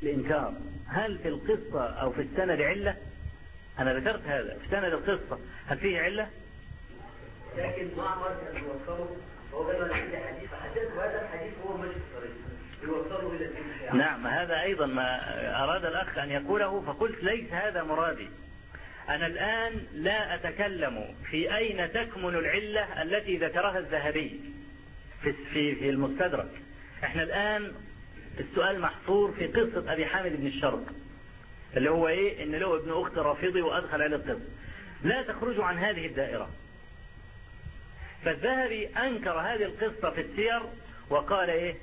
الإنكار هل في القصة أو في السند علة؟ أنا ذكرت هذا في سند القصة هل فيه علة؟ لكن معمر كان يوصله هو قال له عندي حديث فحدث هذا الحديث هو مش صريح يوصله إلى الإنكار. نعم هذا أيضا ما أراد الأخ أن يقوله فقلت ليس هذا مرادي. أنا الآن لا أتكلم في أين تكمن العلة التي ذكرها الذهبي في المستدرك. احنا الآن السؤال محصور في قصة أبي حامد بن الشرق اللي هو إيه إن له ابن أخت رافضي وأدخل على القصة. لا تخرجوا عن هذه الدائرة. فالذهبي أنكر هذه القصة في السير وقال إيه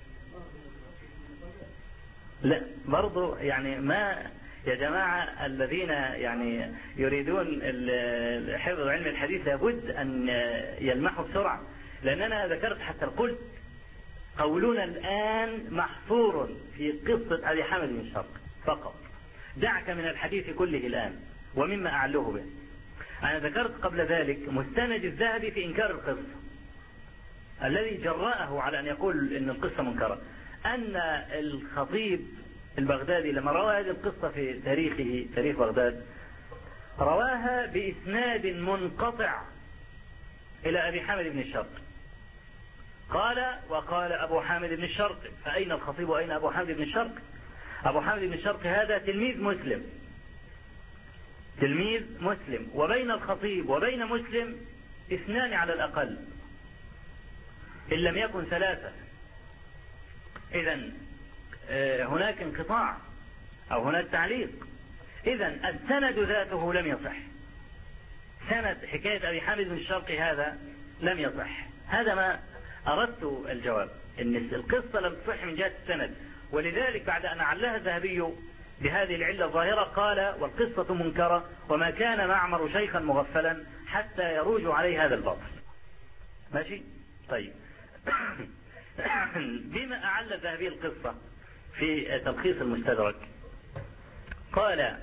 لا برضو يعني ما يا جماعة الذين يعني يريدون حفظ علم الحديث لابد أن يلمحوا بسرعة لأننا ذكرت حتى قلت قولنا الآن محصور في قصة أبي حامد بن الشرق فقط. دعك من الحديث كله الآن ومما أعلوه به. أنا ذكرت قبل ذلك مستند الذهبي في إنكار القصة الذي جرأه على أن يقول إن القصة منكرة أن الخطيب البغدادي لما روى هذه القصة في تاريخه تاريخ بغداد رواها بإسناد منقطع إلى أبي حامد بن الشرق. قال وقال أبو حامد بن الشرق. فأين الخطيب وأين أبو حامد بن الشرق؟ أبو حامد بن الشرق هذا تلميذ مسلم وبين الخطيب وبين مسلم 2 على الأقل إن لم يكن 3. إذن هناك انقطاع أو هناك تعليق. إذن السند ذاته لم يصح. سند حكاية أبي حامد بن الشرق هذا لم يصح. هذا ما أردت الجواب إن القصة لم تصح من جهة السند. ولذلك بعد أن علها الذهبي بهذه العلة الظاهرة قال والقصة منكرة وما كان معمر شيخا مغفلا حتى يروج عليه هذا الباطل. ماشي طيب. بما أعل الذهبي القصة في تلخيص المستدرك قال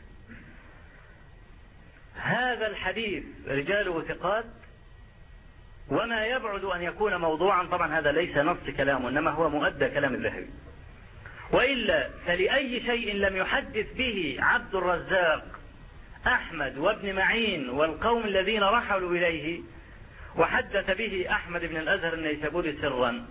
هذا الحديث رجاله ثقات وما يبعد أن يكون موضوعا. طبعا هذا ليس نص كلامه إنما هو مؤدى كلام الذهبي. وإلا فلأي شيء لم يحدث به عبد الرزاق أحمد وابن معين والقوم الذين رحلوا إليه وحدث به أحمد بن الأزهر النيسابوري سرا.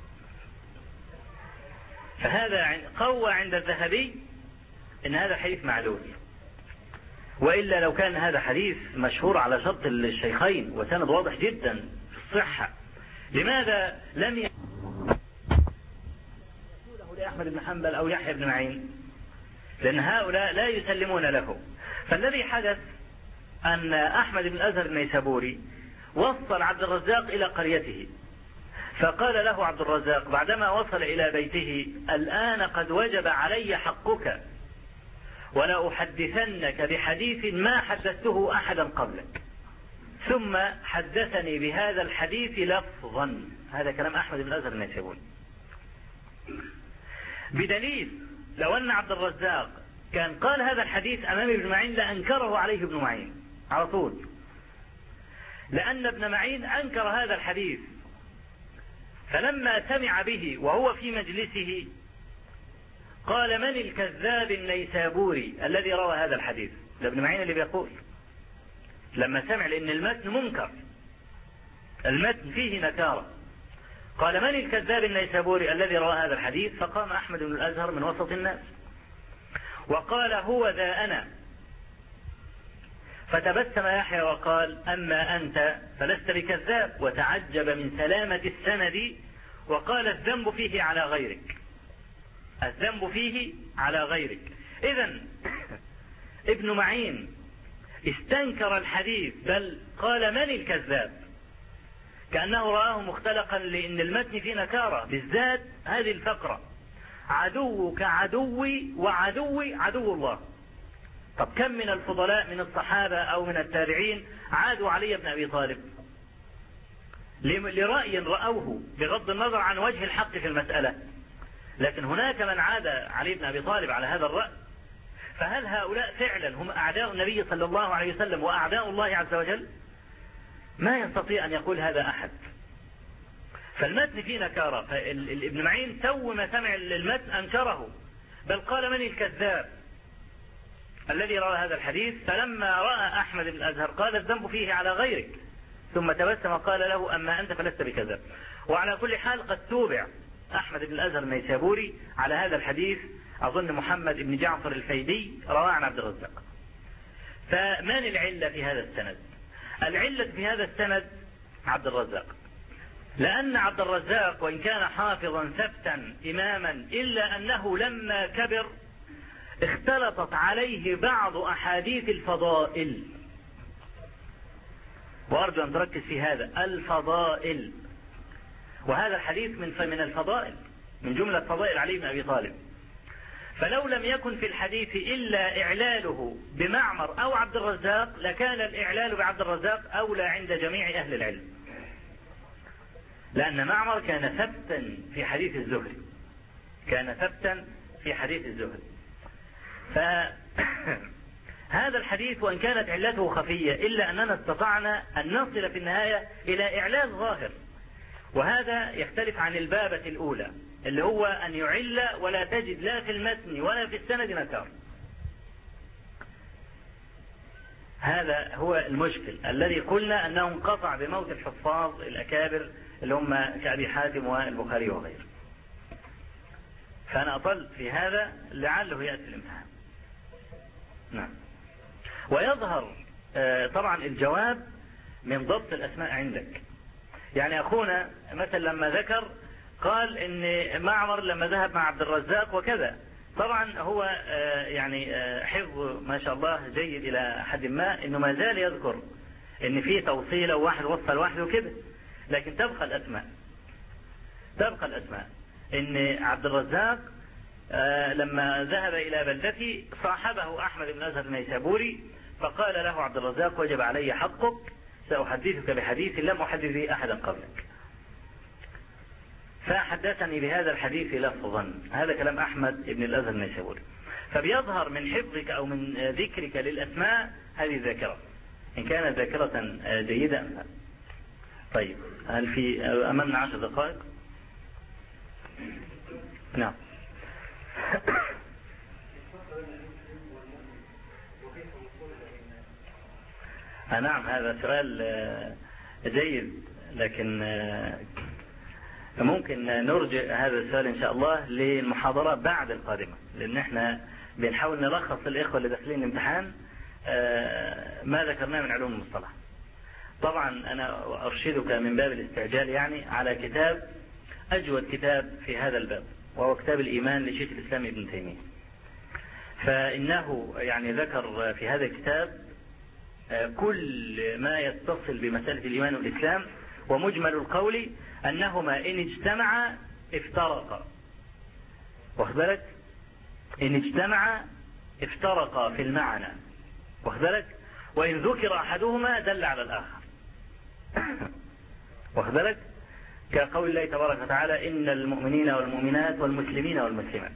فهذا قوى عند الذهبي إن هذا حديث معلول. وإلا لو كان هذا حديث مشهور على شرط الشيخين وسند واضح جدا في الصحة لماذا لم يقوله لأحمد بن حنبل أو يحيى بن معين؟ لأن هؤلاء لا يسلمون له. فالذي حدث أن أحمد بن الأزهر النيسابوري وصل عبد الرزاق إلى قريته فقال له عبد الرزاق بعدما وصل إلى بيته الآن قد وجب علي حقك ولا أحدثنك بحديث ما حدثته أحدا قبلك. ثم حدثني بهذا الحديث لفظا. هذا كلام أحمد بن الأزهر النيسابوري. بدليل لو أن عبد الرزاق كان قال هذا الحديث أمام ابن معين لأنكره عليه ابن معين على طول. لأن ابن معين أنكر هذا الحديث فلما سمع به وهو في مجلسه قال من الكذاب النيسابوري الذي روى هذا الحديث؟ لابن معين اللي بيقول لما سمع لأن المتن منكر المتن فيه نكارة قال من الكذاب النيسابوري الذي روى هذا الحديث؟ فقام أحمد بن الأزهر من وسط الناس وقال هو ذا أنا. فتبسم يحيى وقال أما أنت فلست بكذاب وتعجب من سلامة السند وقال الذنب فيه على غيرك. الذنب فيه على غيرك. إذن ابن معين استنكر الحديث بل قال من الكذاب كأنه رآه مختلقا لأن المتن فيه نكارة بالذات هذه الفقرة عدوك عدوي وعدوي عدو الله. طب كم من الفضلاء من الصحابة أو من التابعين عادوا علي بن أبي طالب لرأي رأوه بغض النظر عن وجه الحق في المسألة لكن هناك من عاد علي بن أبي طالب على هذا الرأي. فهل هؤلاء فعلا هم أعداء النبي صلى الله عليه وسلم وأعداء الله عز وجل؟ ما يستطيع أن يقول هذا أحد. فالمتن فيه نكارة. فابن معين تو ما سمع المتن أنكره بل قال من الكذاب الذي روى هذا الحديث؟ فلما رأى أحمد بن الأزهر قال الذنب فيه على غيرك، ثم تبسم وقال له أما أنت فلست بكذاب. وعلى كل حال قد توبع أحمد بن الأزهر النيسابوري على هذا الحديث، أظن محمد بن جعفر الفيدي رواه عن عبد الرزاق. فمن العلة في هذا السند؟ العلة في هذا السند عبد الرزاق، لأن عبد الرزاق وإن كان حافظا ثبتا إماما إلا أنه لما كبر اختلطت عليه بعض أحاديث الفضائل، وأرجو أن تركز في هذا، الفضائل، وهذا الحديث من الفضائل، من جملة فضائل علي بن أبي طالب. فلو لم يكن في الحديث إلا إعلاله بمعمر أو عبد الرزاق لكان الإعلال بعبد الرزاق أولى عند جميع أهل العلم، لأن معمر كان ثبتا في حديث الزهري، كان ثبتا في حديث الزهري. فهذا الحديث وإن كانت علته خفية إلا أننا استطعنا أن نصل في النهاية إلى إعلال ظاهر، وهذا يختلف عن البابة الأولى اللي هو أن يعل ولا تجد لا في المتن ولا في السند نكار. هذا هو المشكل الذي قلنا أنه انقطع بموت الحفاظ الأكابر اللي هم كأبي حاتم والبخاري وغيره. فأنا أطلت في هذا لعله يأتي الامتحان. نعم. ويظهر طبعا الجواب من ضبط الأسماء عندك. يعني أخونا مثلا لما ذكر قال إن معمر لما ذهب مع عبد الرزاق وكذا، طبعا هو يعني حفظ ما شاء الله جيد إلى حد ما، إنه ما زال يذكر إن فيه توصيله وواحد وصل واحد وكده، لكن تبقى الأسماء، تبقى الأسماء. إن عبد الرزاق لما ذهب إلى بلدته صاحبه أحمد بن الأزهر النيسابوري، فقال له عبد الرزاق وجب علي حقك، سأحدثك بحديث لم أحدث به أحدا قبلك. فحدثني بهذا الحديث لفظا، هذا كلام أحمد بن الأزهر النيسابوري. فبيظهر من حفظك أو من ذكرك للأسماء هذه الذاكرة، إن كانت ذاكرة جيدة. طيب، هل في أمامنا 10 دقائق؟ نعم. نعم، هذا سؤال جيد، لكن ممكن نرجع هذا السؤال إن شاء الله للمحاضرة بعد القادمة، لأن احنا بنحاول نلخص الإخوة اللي داخلين الامتحان ما ذكرناه من علوم المصطلح. طبعا أنا أرشدك من باب الاستعجال يعني على كتاب أجود كتاب في هذا الباب، وهو كتاب الإيمان لشيخ الإسلام ابن تيمية. فإنه يعني ذكر في هذا الكتاب كل ما يتصل بمسألة الإيمان والإسلام، ومجمل القول أنهما إن اجتمعا افترقا، واخد بالك؟ إن اجتمعا افترقا في المعنى، واخد بالك؟ وإن ذكر أحدهما دل على الآخر، واخد بالك؟ كقول الله تبارك وتعالى إن المؤمنين والمؤمنات والمسلمين والمسلمات،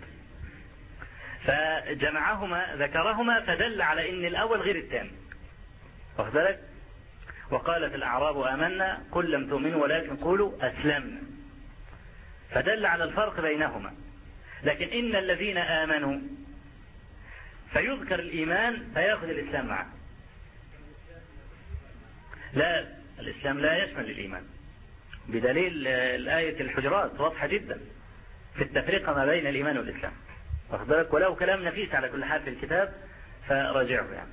فجمعهما ذكرهما فدل على إن الأول غير الثاني، واخد بالك؟ وقالت الأعراب آمنا قل لم تؤمنوا ولكن قولوا أسلمنا، فدل على الفرق بينهما. لكن إن الذين آمنوا فيذكر الإيمان فيأخذ الإسلام معه. لا، الإسلام لا يشمل الإيمان، بدليل الآية الحجرات واضحة جدا في التفرقة ما بين الإيمان والإسلام، واخد بالك؟ ولو كلام نفيس على كل حال في الكتاب فراجعه يعني.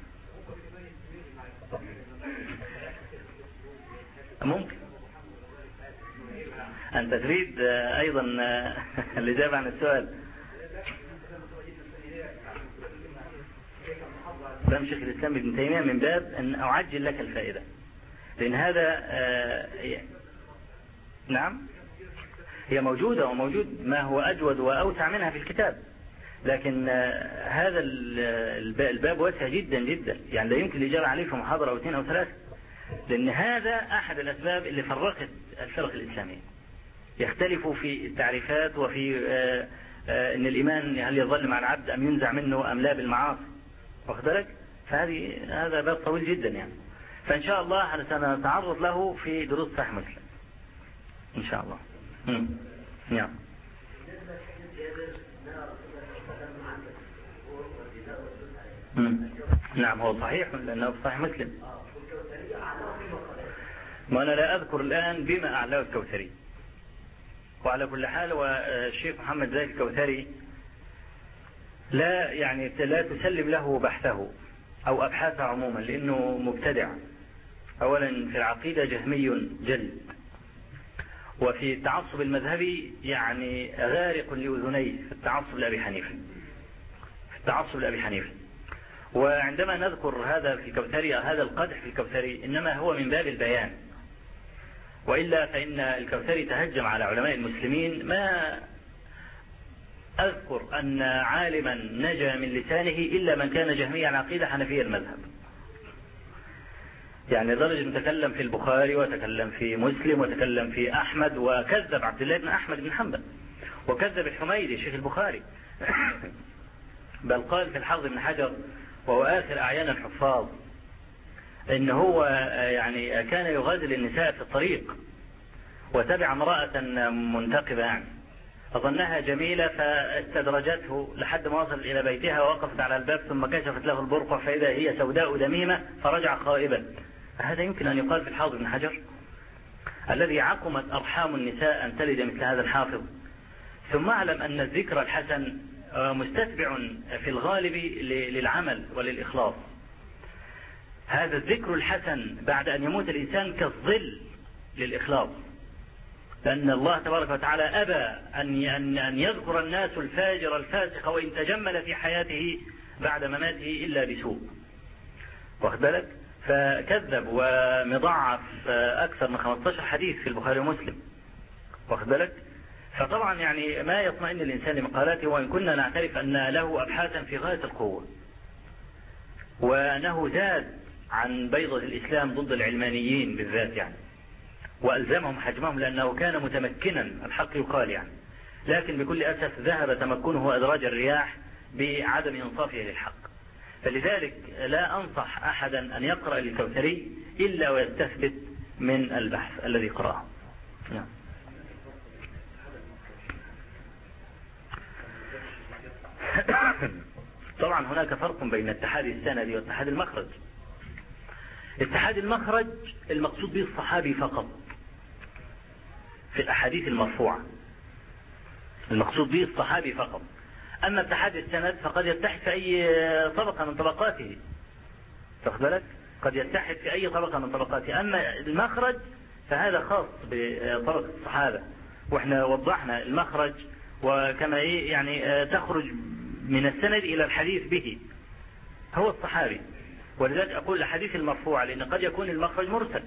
ممكن أنت تريد أيضا الإجابة عن السؤال. كلام شيخ الإسلام ابن تيمية من باب أن أعجل لك الفائدة، لأن هذا نعم هي موجودة، وموجود ما هو أجود وأوسع منها في الكتاب، لكن هذا الباب واسع جدا جدا، يعني لا يمكن الإجابة عليه في محاضرة أو 2 أو 3، لأن هذا أحد الأسباب اللي فرقت الفرق الإسلامية. يختلفوا في التعريفات وفي أن الإيمان هل يظل مع العبد أم ينزع منه أم لا بالمعاصي، واخد بالك؟ هذا باب طويل جدا يعني، فإن شاء الله سنتعرض له في دروس صحيح مسلم إن شاء الله. نعم. نعم هو صحيح لأنه صحيح مسلم. ما أنا لا أذكر الآن بما أعلاه الكوثري. وعلى كل حال والشيخ محمد زاهد الكوثري لا تسلم له بحثه أو أبحاثه عموما لأنه مبتدع. أولا في العقيدة جهمي جلد، وفي التعصب المذهبي يعني غارق لأذنيه في التعصب لأبي حنيفة. وعندما نذكر هذا في الكوثري هذا القدح في الكوثري إنما هو من باب البيان، وإلا فإن الكوثري تهجم على علماء المسلمين. ما أذكر أن عالما نجا من لسانه إلا من كان جهمي على عقيدة حنفية المذهب، يعني لدرجة تكلم في البخاري وتكلم في مسلم وتكلم في أحمد، وكذب عبد الله بن أحمد بن حنبل، وكذب الحميدي شيخ البخاري بل قال في الحافظ بن حجر وهو آخر أعيان الحفاظ إن هو يعني كان يغازل النساء في الطريق وتبع امرأة منتقبة يعني أظنها جميلة فاستدرجته لحد ما وصل إلى بيتها ووقفت على الباب ثم كشفت له البرقع فإذا هي سوداء دميمة فرجع خائبا. هذا يمكن أن يقال في الحافظ بن حجر الذي عقمت أرحام النساء أن تلد مثل هذا الحافظ. ثم أعلم أن الذكر الحسن مستتبع في الغالب للعمل وللإخلاص. هذا الذكر الحسن بعد أن يموت الإنسان كالظل للإخلاص، لأن الله تبارك وتعالى أبى أن يذكر الناس الفاجر الفاسق وإن تجمل في حياته بعد مماته إلا بسوء. واخد بالك؟ فكذب ومضاعف أكثر من 15 حديث في البخاري ومسلم. واخد بالك؟ فطبعا يعني ما يطمئن الإنسان لمقالاته، وإن كنا نعترف أن له أبحاثا في غاية القوة، وأنه زاد عن بيضة الإسلام ضد العلمانيين بالذات يعني، وألزمهم حجمهم لأنه كان متمكنا الحق يقال يعني، لكن بكل أسف ذهب تمكنه أدراج الرياح بعدم إنصافه للحق. فلذلك لا أنصح أحدا أن يقرأ الكوثري إلا ويستثبت من البحث الذي قرأه. نعم. طبعا هناك فرق بين اتحاد السند واتحاد المخرج. اتحاد المخرج المقصود به الصحابي فقط في الأحاديث المرفوعة، المقصود به الصحابي فقط. أما اتحاد السند فقد يتحد في أي طبقة من طبقاته، تاخد بالك؟ قد يتحد في أي طبقة من طبقاته. أما المخرج فهذا خاص بطبقة الصحابة، وإحنا وضحنا المخرج وكما يعني تخرج من السند إلى الحديث به هو الصحابي. ولذلك أقول الحديث المرفوع لأن قد يكون المخرج مرسل،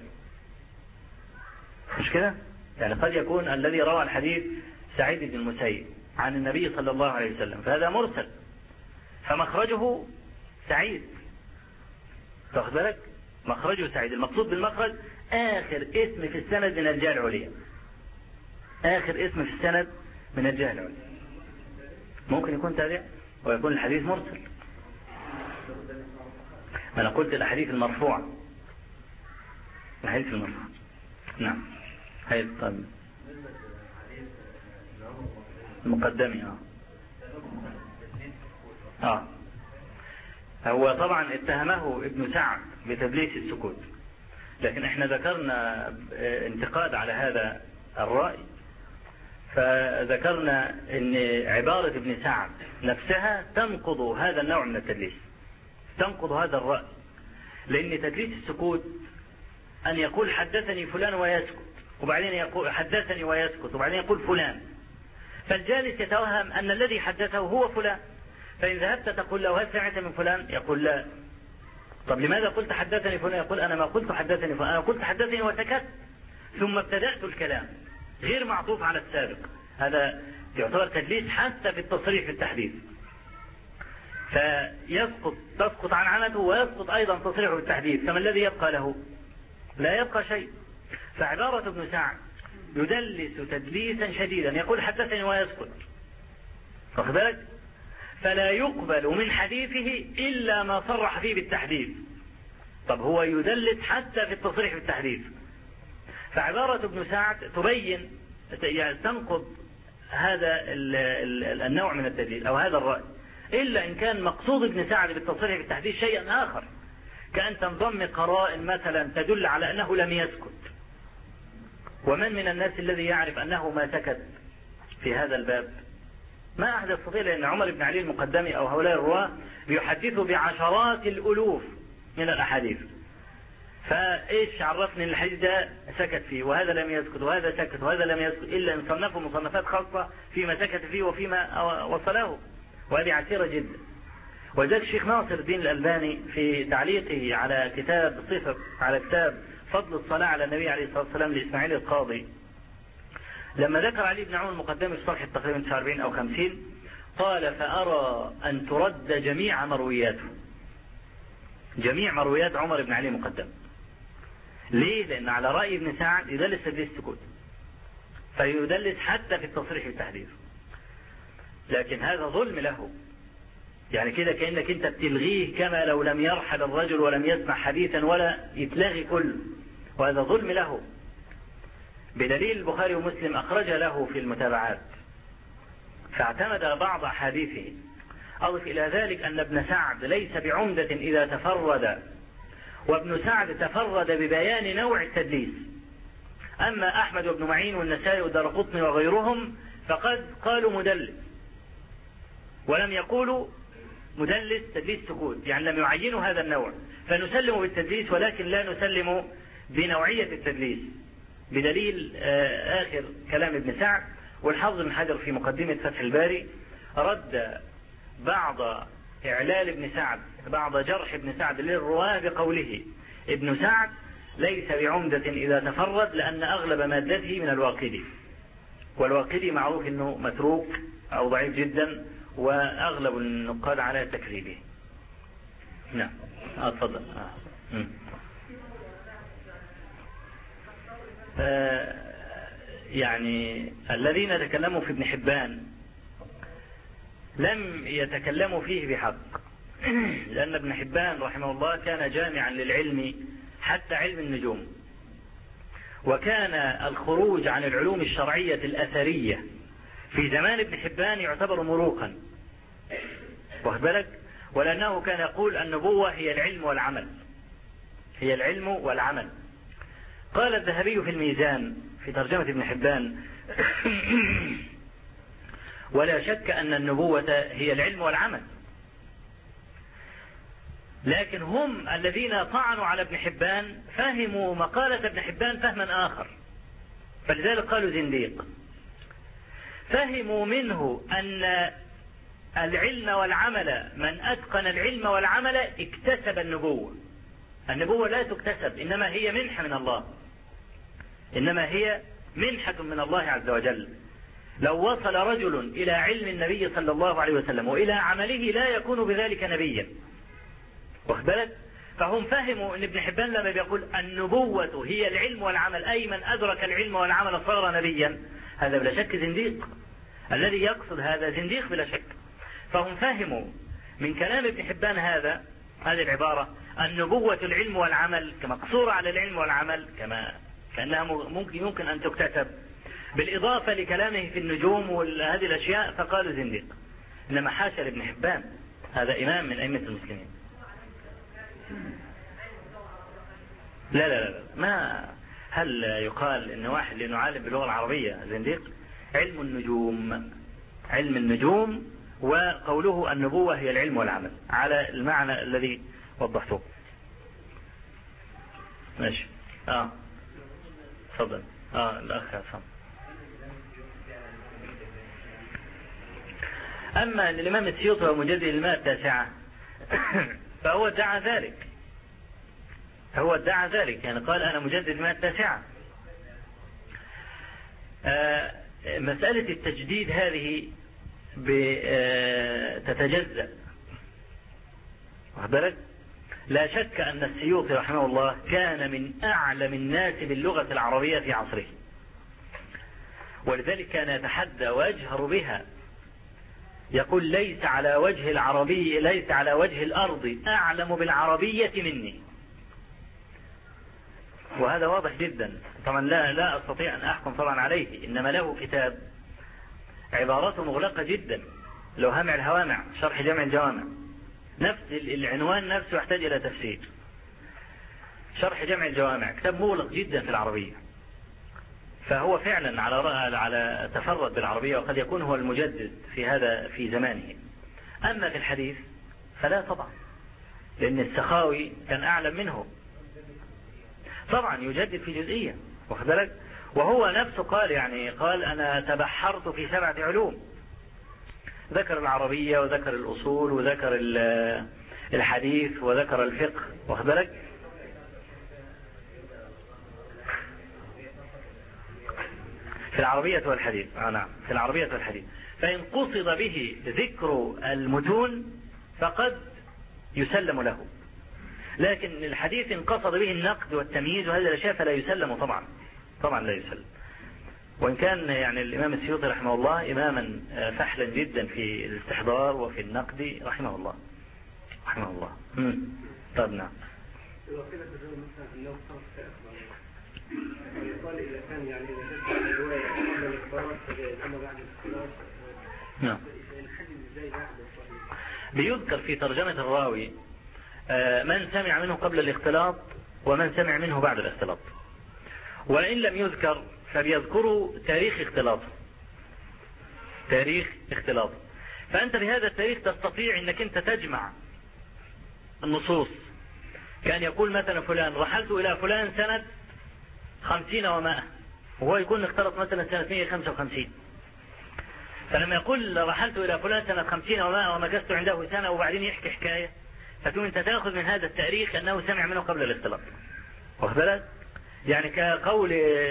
مش كده؟ يعني قد يكون الذي روى الحديث سعيد بن المسيب عن النبي صلى الله عليه وسلم فهذا مرسل، فمخرجه سعيد، تاخد بالك؟ مخرجه سعيد. المقصود بالمخرج آخر اسم في السند من الجهة العليا، آخر اسم في السند من الجهة العليا. ممكن يكون تابع ويكون الحديث مرسل. أنا قلت الأحاديث المرفوعة، الحديث المرفوع. نعم. هاي طيب المقدمي. هو طبعا اتهمه ابن سعد بتدليس السكوت، لكن احنا ذكرنا انتقاد على هذا الرأي، فذكرنا ان عبارة ابن سعد نفسها تنقض هذا النوع من التدليس، تنقض هذا الرأي. لان تدليس السكوت ان يقول حدثني فلان ويسكت، وبعدين يقول حدثني ويسكت، وبعدين يقول فلان، فالجالس يتوهم ان الذي حدثه هو فلان، فإن ذهبت تقول له هل سمعت من فلان؟ يقول لا. طب لماذا قلت حدثني فلان؟ يقول أنا ما قلت حدثني فلان، أنا قلت حدثني وسكت ثم ابتدأت الكلام غير معطوف على السابق. هذا يعتبر تدليس حتى في التصريح في التحديث، تسقط عن عنته ويسقط أيضا تصريحه بالتحديث، فما الذي يبقى له؟ لا يبقى شيء. فعبارة ابن سعد يدلس تدليسا شديدا، يقول حدثني ويسكت، واخد بالك؟ فلا يقبل من حديثه إلا ما صرح فيه بالتحديث. طب هو يدلس حتى في التصريح بالتحديث. فعبارة ابن سعد تبين تنقض هذا النوع من التدليس أو هذا الرأي، إلا إن كان مقصود ابن سعد بالتصريح بالتحديث شيئا آخر، كأن تنضم قرائن مثلا تدل على أنه لم يسكت. ومن من الناس الذي يعرف أنه ما سكت في هذا الباب؟ ما أحد يستطيع، لأن عمر بن علي المقدمي أو هؤلاء الرواة بيحدثوا بعشرات الألوف من الأحاديث، فإيش عرفني أن الحديث ده سكت فيه وهذا لم يسكت وهذا سكت وهذا لم يسكت، إلا أن صنفوا مصنفات خاصة فيما سكت فيه وفيما وصله، وهذه عسيرة جدا. وذلك الشيخ ناصر الدين الألباني في تعليقه على كتاب فضل الصلاة على النبي عليه الصلاة والسلام لإسماعيل القاضي، لما ذكر علي بن عون المقدمي في صفحة تقريبا 49 أو 50 قال: فأرى أن ترد جميع مرويات عمر بن علي المقدمي. ليه؟ لأن على رأي ابن سعد يدلس تدليس السكوت، فيدلس حتى في التصريح بالتحديث، لكن هذا ظلم له. يعني كده كأنك انت بتلغيه، كما لو لم يرحل الرجل ولم يسمع حديثا ولا يتلغي كله، وهذا ظلم له. بدليل البخاري ومسلم أخرج له في المتابعات فاعتمد بعض أحاديثه. أضف إلى ذلك أن ابن سعد ليس بعمدة إذا تفرد، وابن سعد تفرد ببيان نوع التدليس. أما أحمد وابن معين والنسائي والدارقطني وغيرهم فقد قالوا مدلس، ولم يقولوا مدلس تدليس سكوت، يعني لم يعينوا هذا النوع، فنسلم بالتدليس ولكن لا نسلم بنوعية التدليس، بدليل آخر كلام ابن سعد. والحافظ بن حجر في مقدمة فتح الباري رد بعض إعلال ابن سعد، بعض جرح ابن سعد للرواه بقوله: ابن سعد ليس بعمدة إذا تفرد، لأن أغلب مادته من الواقدي، والواقدي معروف أنه متروك أو ضعيف جدا، وأغلب النقاد على تكذيبه. نعم أتفضل. يعني الذين تكلموا في ابن حبان لم يتكلموا فيه بحق، لأن ابن حبان رحمه الله كان جامعا للعلم حتى علم النجوم، وكان الخروج عن العلوم الشرعية الأثرية في زمان ابن حبان يعتبر مروقا، واخد بالك؟ ولأنه كان يقول النبوة هي العلم والعمل. قال الذهبي في الميزان في ترجمة ابن حبان: ولا شك أن النبوة هي العلم والعمل، لكن هم الذين طعنوا على ابن حبان فهموا مقالة ابن حبان فهما آخر، فلذلك قالوا زنديق. فهموا منه أن العلم والعمل، من أتقن العلم والعمل اكتسب النبوة. النبوة لا تكتسب، إنما هي منحة من الله عز وجل. لو وصل رجل إلى علم النبي صلى الله عليه وسلم وإلى عمله لا يكون بذلك نبيا، واخد بالك؟ فهم فهموا أن ابن حبان لما بيقول النبوة هي العلم والعمل، أي من أدرك العلم والعمل صار نبيا، هذا بلا شك زنديق. الذي يقصد هذا زنديق بلا شك. فهم فهموا من كلام ابن حبان هذه العبارة النبوة العلم والعمل كمقصورة على العلم والعمل، كأنها يمكن أن تكتسب، بالإضافة لكلامه في النجوم وهذه الأشياء، فقالوا زنديق. إنما حاشا لابن حبان، هذا إمام من أئمة المسلمين. لا ما هل يقال إن واحد لأنه عالم باللغة العربية زنديق؟ علم النجوم وقوله النبوة هي العلم والعمل على المعنى الذي وضحته. ماشي. تفضل. الأخ عصام. أما الإمام السيوطي ومجدد الماء التاسعة فهو ادعى ذلك، يعني قال أنا مجدد الماء التاسعة. مسألة التجديد هذه تتجزأ، واخد بالك؟ لا شك أن السيوطي رحمه الله كان من أعلم الناس باللغة العربية في عصره، ولذلك كان يتحدى ويجهر بها، يقول ليس على وجه الأرض أعلم بالعربية مني. وهذا واضح جدا. طبعا لا أستطيع أن أحكم طبعا عليه، إنما له كتاب عباراته مغلقة جدا، لو هامع الهوامع شرح جامع الجوامع، نفس العنوان نفسه يحتاج إلى تفسير. شرح جامع الجوامع كتاب مغلق جدا في العربية، فهو فعلا على تفرد بالعربية، وقد يكون هو المجدد في هذا في زمانه. أما في الحديث فلا طبعا، لأن السخاوي كان أعلم منه طبعا، يجدد في جزئية، واخد بالك؟ وهو نفسه قال أنا تبحرت في 7 علوم، ذكر العربية وذكر الأصول وذكر الحديث وذكر الفقه، واخد بالك؟ في العربية والحديث. نعم، في العربية والحديث. فإن قصد به ذكر المتون فقد يسلم له، لكن الحديث إن قصد به النقد والتمييز وهذه الأشياء فلا يسلم طبعا لا يسلم. وإن كان يعني الإمام السيوطي رحمه الله إماما فحلا جدا في الاستحضار وفي النقد رحمه الله. طب نعم. يقال إذا كان يعني إذا كانت الرواية قبل الإخبار فجائز، أما بعد الإخبار نعم. بيذكر في ترجمة الراوي من سمع منه قبل الاختلاط ومن سمع منه بعد الاختلاط، وإن لم يذكر فبيذكروا تاريخ اختلاطه. فأنت بهذا التاريخ تستطيع أنك أنت تجمع النصوص، كان يقول مثلا فلان رحلت إلى فلان سنة 50 و100، وهو يكون اختلط مثلا سنة 155، فلما يقول رحلت إلى فلان سنة 50 و100 ومكثت عنده سنة، وبعدين يحكي حكاية، فتقوم أنت تأخذ من هذا التاريخ أنه سمع منه قبل الاختلاط، واخد بالك؟ يعني كقول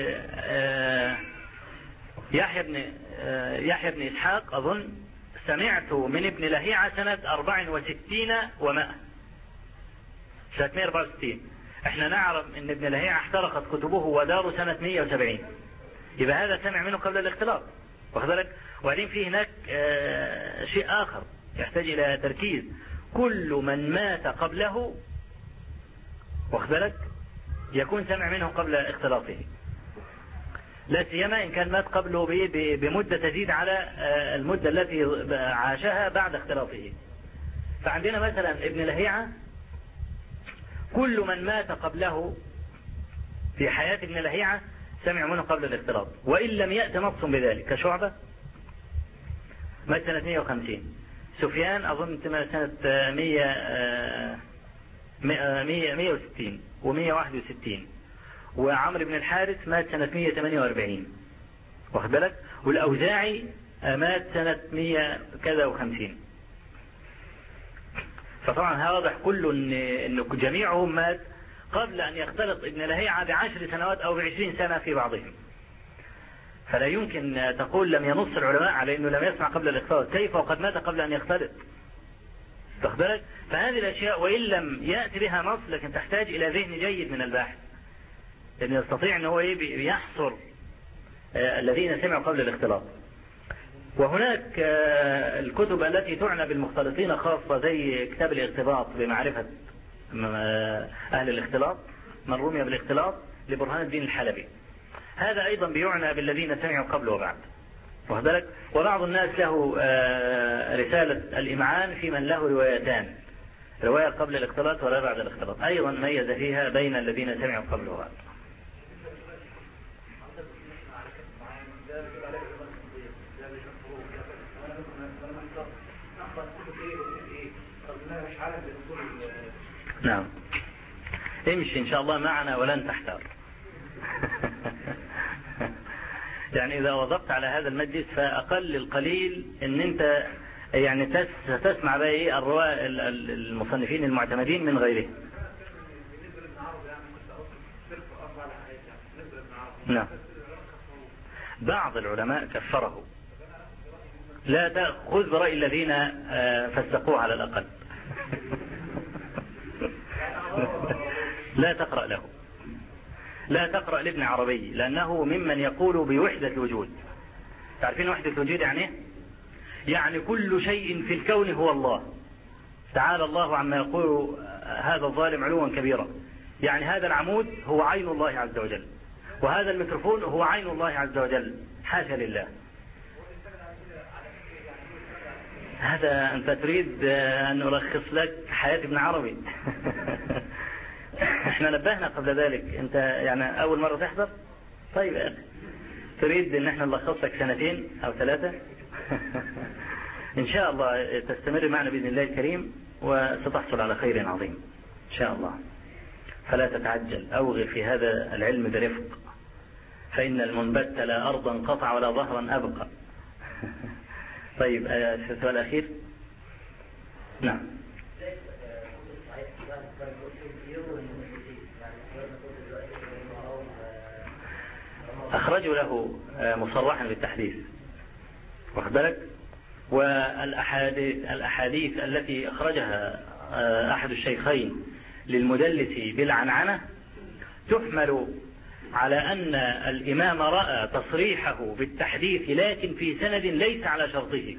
يحيى بن إسحاق أظن سمعت من ابن لهيعة سنة 64 و100، سنة 164. احنا نعرف ان ابن لهيعة احترقت كتبه وداره سنة 170، يبقى هذا سمع منه قبل الاختلاط، واخد بالك؟ وبعدين في هناك شيء آخر يحتاج إلى تركيز، كل من مات قبله، واخد بالك، يكون سمع منه قبل اختلاطه، لا سيما إن كان مات قبله بمدة تزيد على المدة التي عاشها بعد اختلاطه. فعندنا مثلا ابن لهيعة كل من مات قبله في حياة ابن لهيعة سمع منه قبل الاختلاط، وإن لم يأت نص بذلك، كشعبة مات سنة 150، سفيان أظن سنة 160 و161، وعمرو بن الحارث مات سنة 148، واخد بالك؟ والأوزاعي مات سنة 100 كذا و50. فطبعا هذا واضح كله إن جميعهم مات قبل أن يختلط ابن لهيعة ب10 سنوات أو ب20 سنة في بعضهم، فلا يمكن تقول لم ينص العلماء على أنه لم يسمع قبل الاختلاط، كيف وقد مات قبل أن يختلط، واخد بالك؟ فهذه الأشياء وإن لم يأتي بها نص لكن تحتاج إلى ذهن جيد من الباحث، لأن يستطيع أنه يحصر الذين سمعوا قبل الاختلاط. وهناك الكتب التي تعنى بالمختلطين خاصة، زي كتاب الاغتباط بمعرفة أهل الاختلاط، من رمي بالاختلاط لبرهان الدين الحلبي، هذا أيضا بيعنى بالذين سمعوا قبل وبعد، واخد بالك؟ وبعض الناس له رسالة الإمعان في من له روايتان، رواية قبل الاختلاط ورواية بعد الاختلاط، أيضا ميز فيها بين الذين سمعوا قبل وبعد. نعم، امشي إن شاء الله معنا ولن تحتار. يعني إذا وضبت على هذا المجلس فأقل القليل إن أنت يعني تسمع بقى إيه الرواة المصنفين المعتمدين من غيره. نعم، بعض العلماء كفره، لا تأخذ برأي الذين فسقوه على الأقل. لا تقرأ لابن عربي، لأنه ممن يقول بوحدة الوجود. تعرفين وحدة الوجود يعني ايه؟ يعني كل شيء في الكون هو الله تعالى الله عما يقول هذا الظالم علوا كبيرا. يعني هذا العمود هو عين الله عز وجل، وهذا الميكروفون هو عين الله عز وجل، حاشا لله. هذا أنت تريد أن ألخص لك حياة ابن عربي. احنا نبهنا قبل ذلك، أنت يعني أول مرة تحضر. طيب تريد أن احنا نلخص لك 2 أو 3 إن شاء الله تستمر معنا بإذن الله الكريم وستحصل على خير عظيم إن شاء الله. فلا تتعجل، أوغل في هذا العلم برفق، فإن المنبت لا أرضا قطع ولا ظهرا أبقى. طيب السؤال الأخير. نعم. أخرجوا له مصرحا بالتحديث، واخد بالك؟ والأحاديث التي أخرجها أحد الشيخين للمدلس بالعنعنة تحمل على أن الإمام رأى تصريحه بالتحديث لكن في سند ليس على شرطه،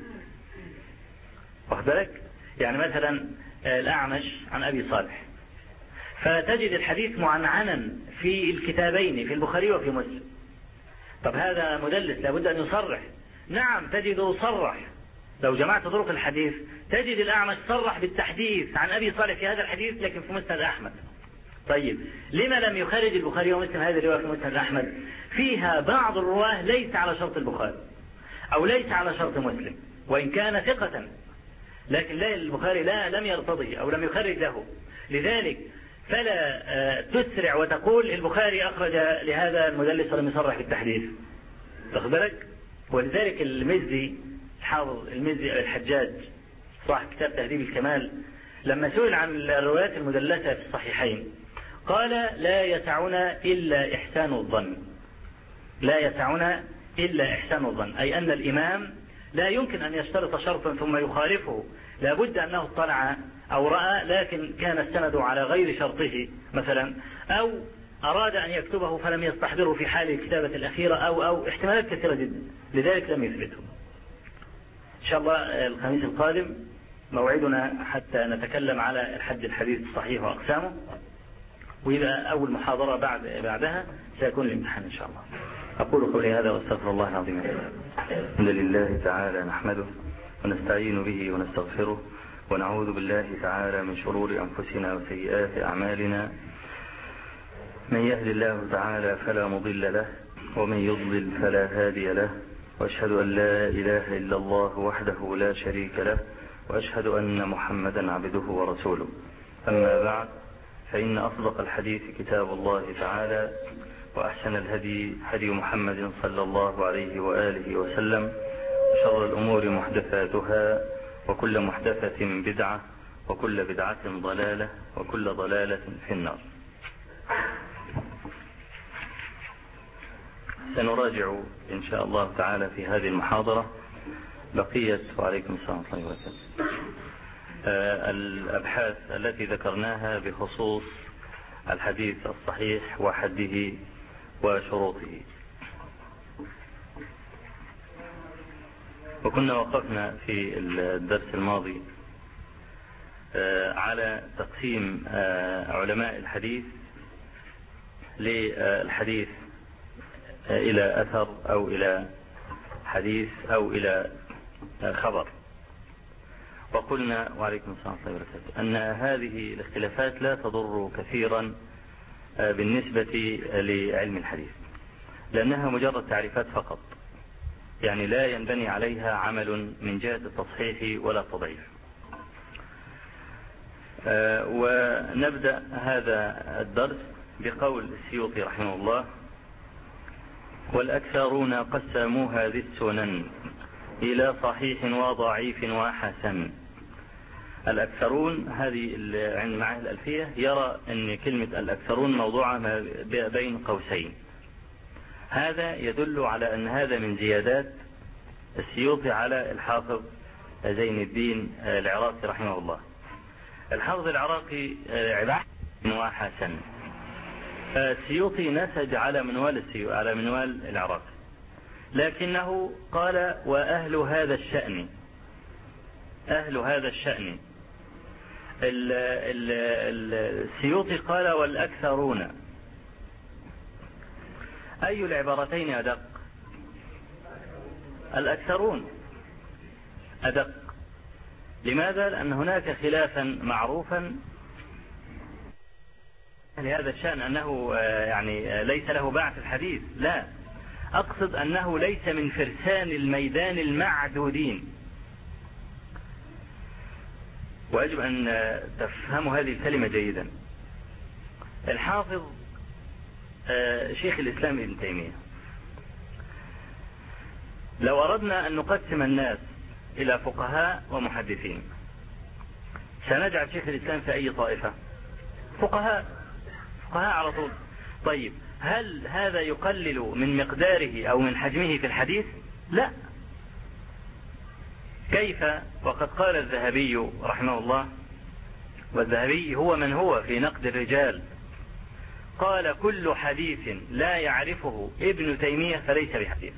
واخد بالك؟ يعني مثلا الأعمش عن أبي صالح، فتجد الحديث معنعنا في الكتابين في البخاري وفي مسلم. طب هذا مدلس لابد أن يصرح. نعم تجده صرح، لو جمعت طرق الحديث تجد الأعمش صرح بالتحديث عن أبي صالح في هذا الحديث لكن في مسند أحمد. طيب لما لم يخرج البخاري ومسلم هذه الرواية في مسند أحمد؟ فيها بعض الرواه ليس على شرط البخاري أو ليس على شرط مسلم وإن كان ثقة، لكن لا البخاري لم يرتضي أو لم يخرج له. لذلك فلا تسرع وتقول البخاري أخرج لهذا المدلس ولم يصرح بالتحديث، واخد بالك؟ ولذلك المزي الحافظ المزي الحجاج صاحب كتاب تهذيب الكمال لما سئل عن الروايات المدلسة في الصحيحين قال لا يسعنا إلا إحسان الظن. لا يسعنا إلا إحسان الظن، أي أن الإمام لا يمكن أن يشترط شرطا ثم يخالفه، لابد أنه اطلع أو رأى لكن كان السند على غير شرطه مثلا، أو أراد أن يكتبه فلم يستحضره في حال الكتابة الأخيرة أو احتمالات كثيرة جدا، لذلك لم يثبته. إن شاء الله الخميس القادم موعدنا حتى نتكلم على الحد الحديث الصحيح وأقسامه، وإذا أول محاضرة بعدها سيكون الامتحان إن شاء الله. أقول قولي هذا واستغفر الله العظيم. الحمد لله تعالى نحمده ونستعين به ونستغفره ونعوذ بالله تعالى من شرور أنفسنا وسيئات أعمالنا. من يهد الله تعالى فلا مضل له ومن يضلل فلا هادي له، وأشهد أن لا إله إلا الله وحده لا شريك له، وأشهد أن محمدا عبده ورسوله. أما بعد، فإن أصدق الحديث كتاب الله تعالى، وأحسن الهدي هدي محمد صلى الله عليه وآله وسلم، وشر الأمور محدثاتها، وكل محدثة بدعة، وكل بدعة ضلالة، وكل ضلالة في النار. سنراجع إن شاء الله تعالى في هذه المحاضرة بقية وعليكم السلام ورحمة الله وبركاته الأبحاث التي ذكرناها بخصوص الحديث الصحيح وحده وشروطه. وكنا وقفنا في الدرس الماضي على تقسيم علماء الحديث للحديث إلى أثر أو إلى حديث أو إلى خبر. وقلنا وعليكم السلام ورحمة الله وبركاته أن هذه الاختلافات لا تضر كثيرا بالنسبة لعلم الحديث، لأنها مجرد تعريفات فقط، يعني لا ينبني عليها عمل من جهة التصحيح ولا التضعيف. ونبدأ هذا الدرس بقول السيوطي رحمه الله: والأكثرون قسموا هذه السنن إلى صحيح وضعيف وحسن. الأكثرون هذه عند معاهد الألفية يرى أن كلمة الأكثرون موضوعة بين قوسين. هذا يدل على أن هذا من زيادات السيوطي على الحافظ زين الدين العراقي رحمه الله. الحافظ العراقي عبارة وحسن، السيوطي نسج على منوال العراقي، لكنه قال وأهل هذا الشأن، أهل هذا الشأن. السيوطي قال والأكثرون. أي العبارتين أدق؟ الأكثرون أدق، لماذا؟ لأن هناك خلافا معروفا لهذا الشأن، أنه يعني ليس له باع في الحديث. لا، أقصد أنه ليس من فرسان الميدان المعدودين. ويجب أن تفهموا هذه الكلمة جيدا. الحافظ شيخ الإسلام ابن تيمية، لو أردنا أن نقسم الناس إلى فقهاء ومحدثين سنجعل شيخ الإسلام في أي طائفة؟ فقهاء على طول. طيب، هل هذا يقلل من مقداره أو من حجمه في الحديث؟ لا. كيف وقد قال الذهبي رحمه الله، والذهبي هو من هو في نقد الرجال، قال: كل حديث لا يعرفه ابن تيمية فليس بحديث.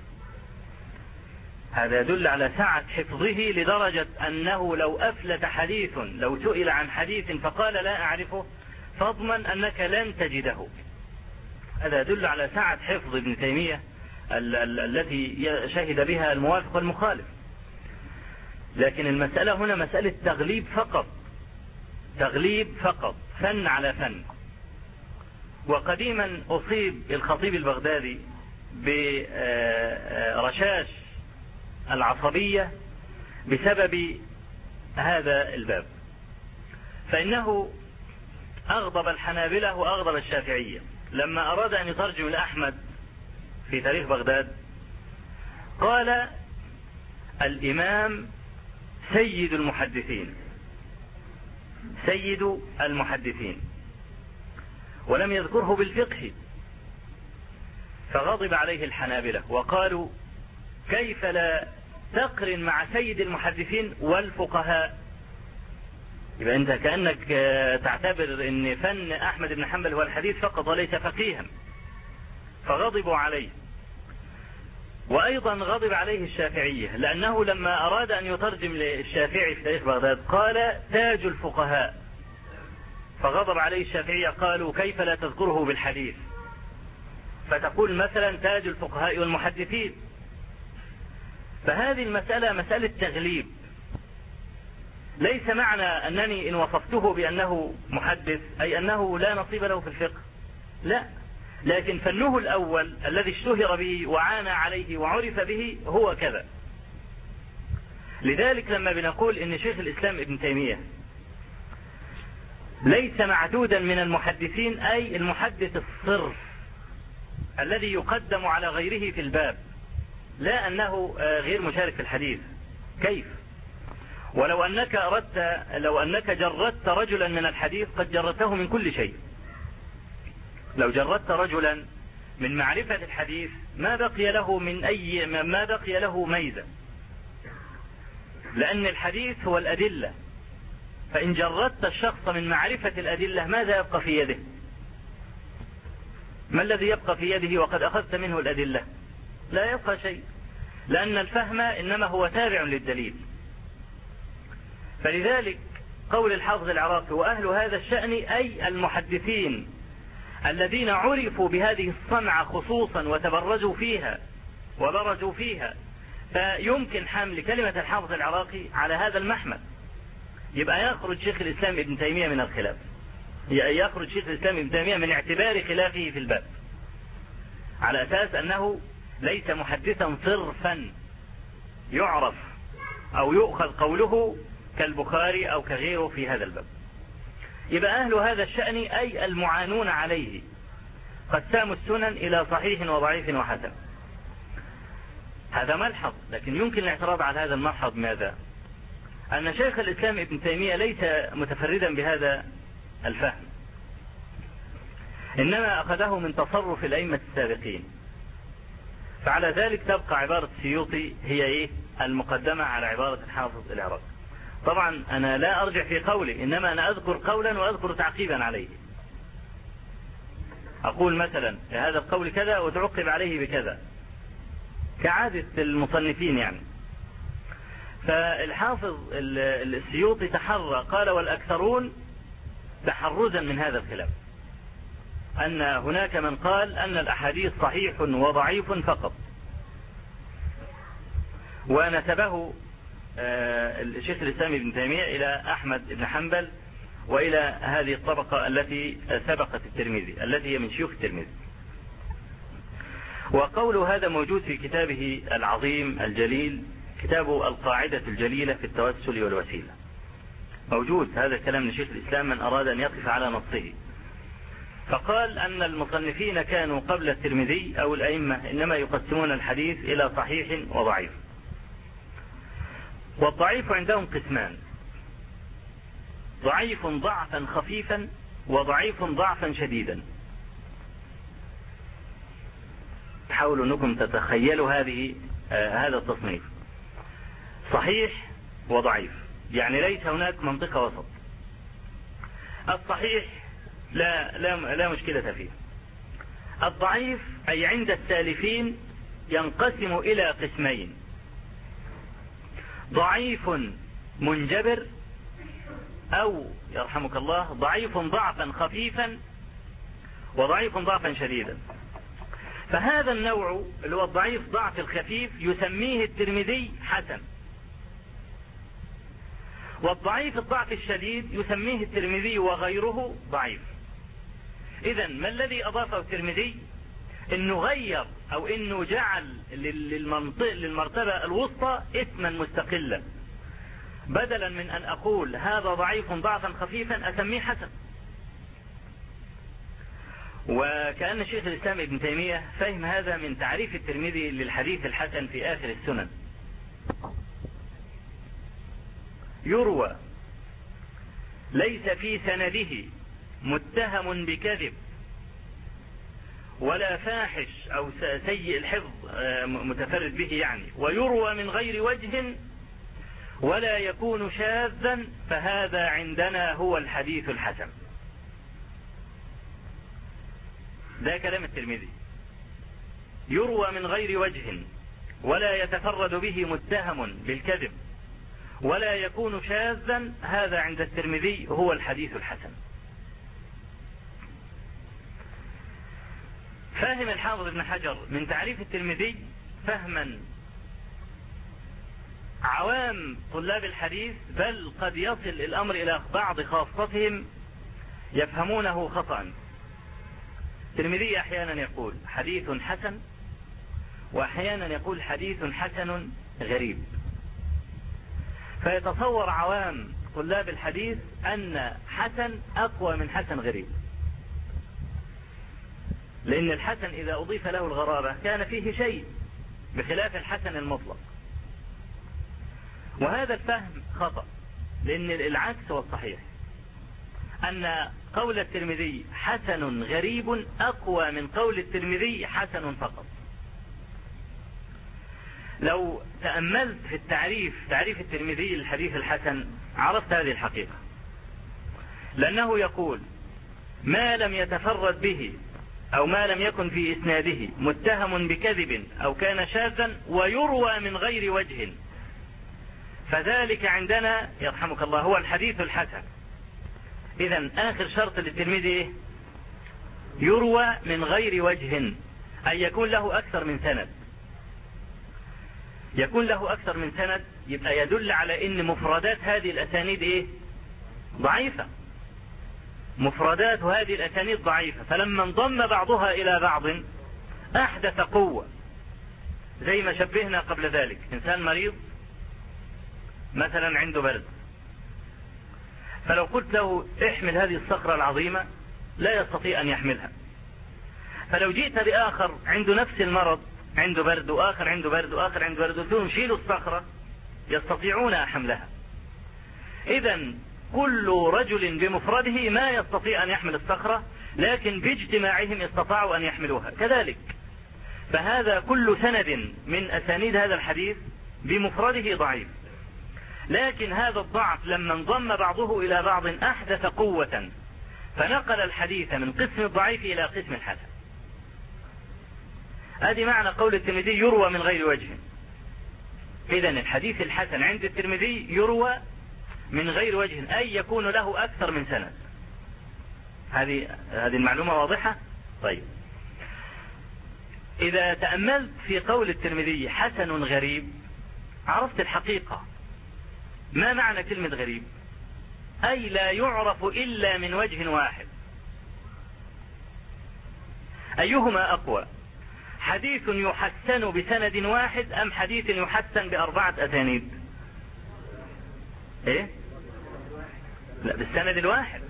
هذا يدل على سعة حفظه لدرجة أنه لو أفلت حديث، لو سئل عن حديث فقال لا أعرفه، فاضمن أنك لن تجده. هذا يدل على سعة حفظ ابن تيمية التي شهد بها الموافق والمخالف. لكن المسألة هنا مسألة تغليب فقط، تغليب فقط، فن على فن. وقديما أصيب الخطيب البغدادي برشاش العصبية بسبب هذا الباب، فإنه أغضب الحنابلة وأغضب الشافعية لما أراد أن يترجم لأحمد في تاريخ بغداد. قال: الإمام سيد المحدثين، سيد المحدثين، ولم يذكره بالفقه. فغضب عليه الحنابلة وقالوا: كيف لا تقرن مع سيد المحدثين والفقهاء؟ يبقى أنت كأنك تعتبر أن فن أحمد بن حنبل هو الحديث فقط وليس فقيها. فغضبوا عليه. وأيضا غضب عليه الشافعية، لأنه لما أراد أن يترجم للشافعي في تاريخ بغداد قال: تاج الفقهاء. فغضب عليه الشافعية، قالوا: كيف لا تذكره بالحديث فتقول مثلا تاج الفقهاء والمحدثين؟ فهذه المسألة مسألة تغليب. ليس معنى أنني إن وصفته بأنه محدث أي أنه لا نصيب له في الفقه، لا، لكن فنه الأول الذي اشتهر به وعانى عليه وعرف به هو كذا. لذلك لما بنقول إن شيخ الإسلام ابن تيمية ليس معدودا من المحدثين، أي المحدث الصرف الذي يقدم على غيره في الباب، لا أنه غير مشارك في الحديث. كيف؟ ولو أنك أردت، لو أنك جردت رجلا من الحديث قد جردته من كل شيء. لو جردت رجلا من معرفة الحديث ما بقي له ميزة، لأن الحديث هو الأدلة. فإن جردت الشخص من معرفة الأدلة ماذا يبقى في يده؟ ما الذي يبقى في يده وقد أخذت منه الأدلة؟ لا يبقى شيء، لأن الفهم إنما هو تابع للدليل. فلذلك قول الحافظ العراقي: وأهل هذا الشأن أي المحدثين الذين عرفوا بهذه الصنعة خصوصا وتبرجوا فيها وبرجوا فيها. فيمكن حمل كلمة الحافظ العراقي على هذا المحمل. يبقى يخرج شيخ الإسلام ابن تيمية من الخلاف، يخرج شيخ الإسلام ابن تيمية من اعتبار خلافه في الباب على أساس أنه ليس محدثا صرفا يعرف أو يؤخذ قوله كالبخاري أو كغيره في هذا الباب. يبقى أهل هذا الشأن أي المعانون عليه قسموا السنن إلى صحيح وضعيف وحسن. هذا ملحظ، لكن يمكن الاعتراض على هذا الملحظ ماذا؟ أن شيخ الإسلام ابن تيمية ليس متفردا بهذا الفهم، إنما أخذه من تصرف الأئمة السابقين. فعلى ذلك تبقى عبارة السيوطي هي المقدمة على عبارة الحافظ العراقي. طبعا أنا لا أرجع في قولي، إنما أنا أذكر قولا وأذكر تعقيبا عليه. أقول مثلا هذا القول كذا وتعقب عليه بكذا كعادة المصنفين يعني. فالحافظ السيوطي تحرى، قال: والأكثرون تحرزا من هذا الخلاف، أن هناك من قال أن الأحاديث صحيح وضعيف فقط، ونسبه الشيخ الإسلام ابن تيمية إلى أحمد بن حنبل وإلى هذه الطبقة التي سبقت الترمذي التي هي من شيوخ الترمذي. وقول هذا موجود في كتابه العظيم الجليل، كتاب القاعدة الجليلة في التوسل والوسيلة. موجود هذا الكلام من شيخ الإسلام من أراد أن يقف على نصه. فقال أن المصنفين كانوا قبل الترمذي أو الأئمة إنما يقسمون الحديث إلى صحيح وضعيف. والضعيف عندهم قسمان: ضعيف ضعفا خفيفا وضعيف ضعفا شديدا. حاولوا أنكم تتخيلوا هذا التصنيف: صحيح وضعيف، يعني ليس هناك منطقة وسط. الصحيح لا مشكلة فيه. الضعيف أي عند السالفين ينقسم إلى قسمين: ضعيف منجبر، أو يرحمك الله ضعيف ضعفا خفيفا وضعيف ضعفا شديدا. فهذا النوع اللي هو الضعيف ضعف الخفيف يسميه الترمذي حسن، والضعيف الضعف الشديد يسميه الترمذي وغيره ضعيف. إذا ما الذي أضافه الترمذي؟ إنه غير أو إنه جعل للمرتبة الوسطى اسما مستقلا، بدلا من أن أقول هذا ضعيف ضعفا خفيفا أسميه حسن. وكأن شيخ الإسلام ابن تيمية فهم هذا من تعريف الترمذي للحديث الحسن في آخر السنن: يروى ليس في سنده متهم بكذب ولا فاحش أو سيء الحفظ متفرد به يعني، ويروى من غير وجه ولا يكون شاذا، فهذا عندنا هو الحديث الحسن. ده كلام الترمذي: يروى من غير وجه ولا يتفرد به متهم بالكذب ولا يكون شاذا، هذا عند الترمذي هو الحديث الحسن. فاهم الحافظ ابن حجر من تعريف الترمذي فهما عوام طلاب الحديث، بل قد يصل الأمر إلى بعض خاصتهم يفهمونه خطأ. الترمذي أحيانا يقول حديث حسن، وأحيانا يقول حديث حسن غريب. فيتصور عوام طلاب الحديث أن حسن أقوى من حسن غريب، لأن الحسن إذا أضيف له الغرابة كان فيه شيء بخلاف الحسن المطلق. وهذا الفهم خطأ، لأن العكس هو الصحيح، أن قول الترمذي حسن غريب أقوى من قول الترمذي حسن فقط. لو تأملت في تعريف الترمذي للحديث الحسن عرفت هذه الحقيقة، لأنه يقول ما لم يتفرد به أو ما لم يكن في إسناده متهم بكذب أو كان شاذا ويروى من غير وجه، فذلك عندنا يرحمك الله هو الحديث الحسن. إذن آخر شرط للترمذي يروى من غير وجه، أن يكون له أكثر من سند. يكون له أكثر من سند يبقى يدل على أن مفردات هذه الأسانيد ضعيفة. مفردات هذه الأسانيد ضعيفة، فلما انضم بعضها إلى بعض أحدث قوة. زي ما شبهنا قبل ذلك، إنسان مريض مثلا عنده برد، فلو قلت له احمل هذه الصخرة العظيمة لا يستطيع أن يحملها. فلو جئت لآخر عنده نفس المرض، عنده برد وآخر عنده برد وآخر عنده برد، وثم شيلوا الصخرة يستطيعون حملها. إذن كل رجل بمفرده ما يستطيع أن يحمل الصخرة، لكن باجتماعهم استطاعوا أن يحملوها. كذلك فهذا كل سند من أسانيد هذا الحديث بمفرده ضعيف، لكن هذا الضعف لما انضم بعضه إلى بعض أحدث قوة، فنقل الحديث من قسم الضعيف إلى قسم الحسن. هذه معنى قول الترمذي يروى من غير وجه. إذن الحديث الحسن عند الترمذي يروى من غير وجه، أي يكون له أكثر من سند. هذه المعلومة واضحة؟ طيب، إذا تأملت في قول الترمذي حسن غريب عرفت الحقيقة، ما معنى كلمة غريب؟ أي لا يعرف إلا من وجه واحد. أيهما أقوى؟ حديث يحسن بسند واحد أم حديث يحسن بأربعة أسانيد؟ إيه؟ لا، بالسند الواحد.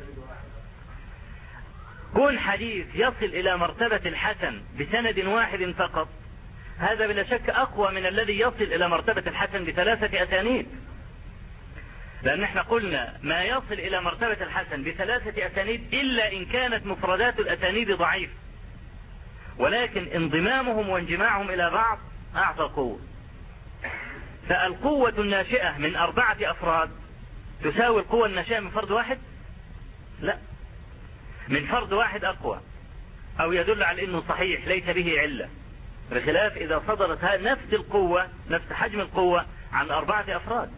كون حديث يصل إلى مرتبة الحسن بسند واحد فقط، هذا بلا شك أقوى من الذي يصل إلى مرتبة الحسن بثلاثة أسانيد. لأن احنا قلنا ما يصل إلى مرتبة الحسن بثلاثة أسانيد إلا إن كانت مفردات الأسانيد ضعيف، ولكن انضمامهم وانجماعهم إلى بعض أعطى قوة. فالقوة الناشئة من 4 أفراد تساوي القوة الناشئة من فرد واحد؟ لا، من فرد واحد أقوى، أو يدل على أنه صحيح ليس به علة، بخلاف إذا صدرت نفس القوة، نفس حجم القوة عن 4 أفراد.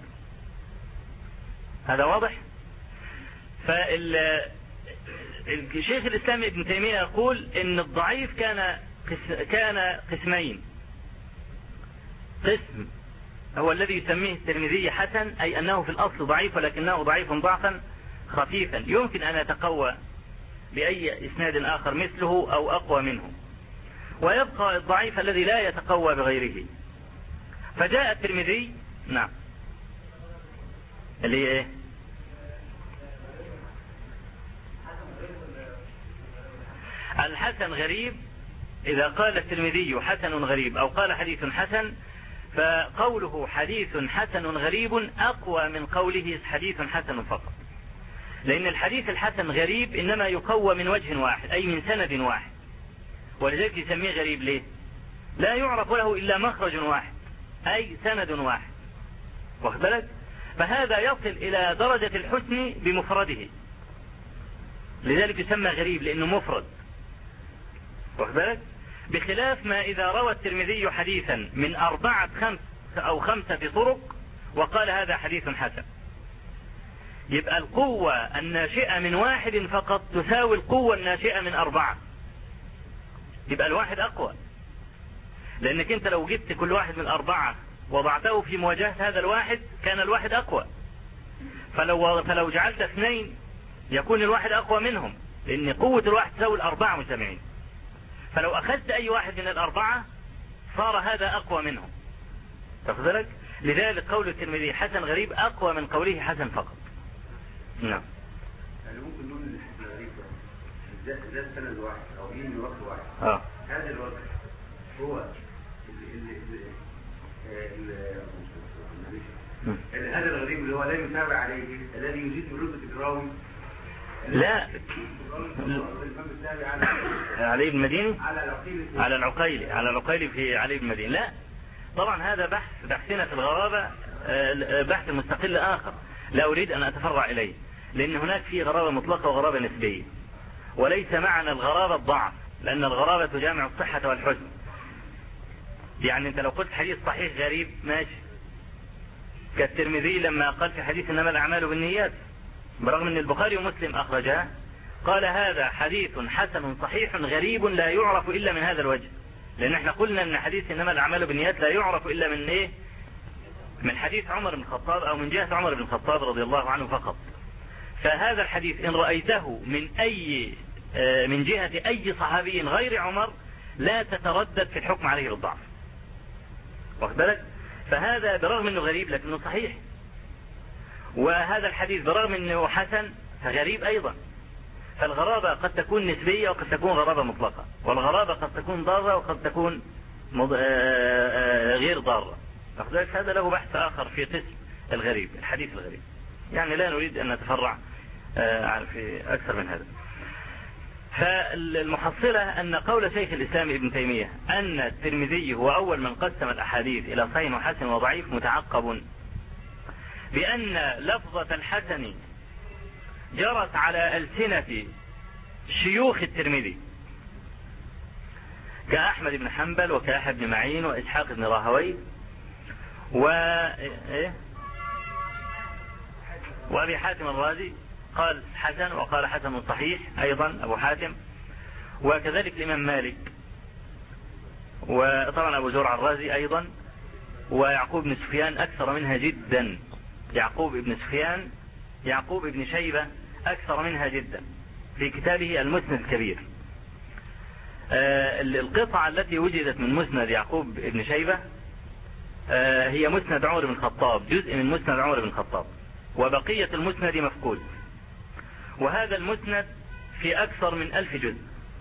هذا واضح؟ فالشيخ الإسلام ابن تيمية يقول إن الضعيف كان قسمين. قسم هو الذي يسميه الترمذي حسن، أي أنه في الأصل ضعيف ولكنه ضعيف ضعفا خفيفا يمكن أن يتقوى بأي إسناد آخر مثله أو أقوى منه. ويبقى الضعيف الذي لا يتقوى بغيره. فجاء الترمذي، نعم، اللي ايه؟ الحسن غريب. إذا قال الترمذي حسن غريب أو قال حديث حسن، فقوله حديث حسن غريب أقوى من قوله حديث حسن فقط، لأن الحديث الحسن غريب إنما يقوى من وجه واحد، أي من سند واحد، ولذلك يسميه غريب. ليه؟ لا يعرف له إلا مخرج واحد، أي سند واحد، واخد بالك؟ فهذا يصل إلى درجة الحسن بمفرده، لذلك يسمى غريب لأنه مفرد، واخد بالك؟ بخلاف ما إذا روى الترمذي حديثا من 4 أو 5 طرق وقال هذا حديث حسن، يبقى القوة الناشئة من واحد فقط تساوي القوة الناشئة من 4، يبقى الواحد أقوى، لأنك أنت لو جبت كل واحد من 4 وضعته في مواجهة هذا الواحد كان الواحد أقوى، فلو جعلت 2 يكون الواحد أقوى منهم، لأن قوة الواحد تساوي 4 مجتمعين. فلو أخذت أي واحد من 4 صار هذا أقوى منهم، تاخذ بالك؟ لذلك قول الترمذي حسن غريب أقوى من قوله حسن فقط. نعم. يعني ممكن نقول ان الحسن غريب ده سند واحد او من وقت واحد. هذا الوقت هو هذا الغريب اللي هو لا يتابع عليه، الذي يزيد من رتبة الراوي. لا، علي بن المديني، على العقيلي في علي بن المديني. لا طبعا، هذا بحثنا في الغرابة بحث مستقل آخر لا أريد أن أتفرع إليه، لأن هناك في غرابة مطلقة وغرابة نسبية، وليس معنى الغرابة الضعف، لأن الغرابة تجامع الصحة والحسن. يعني أنت لو قلت حديث صحيح غريب ماشي، كالترمذي لما قال في حديث إنما الأعمال بالنيات، برغم أن البخاري ومسلم أخرجاه، قال هذا حديث حسن صحيح غريب لا يعرف إلا من هذا الوجه، لأن احنا قلنا أن حديث إنما الأعمال بالنيات لا يعرف إلا من إيه؟ من حديث عمر بن الخطاب أو من جهة عمر بن الخطاب رضي الله عنه فقط. فهذا الحديث إن رأيته من جهة أي صحابي غير عمر لا تتردد في الحكم عليه بالضعف، واخد بالك؟ فهذا برغم أنه غريب لكنه صحيح، وهذا الحديث برغم أنه حسن فغريب أيضا. فالغرابة قد تكون نسبية وقد تكون غرابة مطلقة، والغرابة قد تكون ضارة وقد تكون غير ضارة. هذا له بحث آخر في قسم الغريب، الحديث الغريب، يعني لا نريد أن نتفرع في أكثر من هذا. فالمحصلة أن قول شيخ الإسلام ابن تيمية أن الترمذي هو أول من قسم الأحاديث إلى صحيح وحسن وضعيف متعقب بأن لفظة الحسن جرت على ألسنة شيوخ الترمذي كأحمد بن حنبل وكأحمد بن معين وإسحاق بن راهويه وأبي حاتم الرازي قال حسن، وقال حسن صحيح أيضا أبو حاتم، وكذلك الإمام مالك، وطبعا أبو زرع الرازي أيضا، ويعقوب بن سفيان أكثر منها جدا، يعقوب ابن سفيان يعقوب ابن شيبة أكثر منها جدا في كتابه المسند الكبير. القطعة التي وجدت من مسند يعقوب ابن شيبة هي مسند عمر بن الخطاب، جزء من مسند عمر بن الخطاب، وبقية المسند مفقود. وهذا المسند في أكثر من 1000 جزء،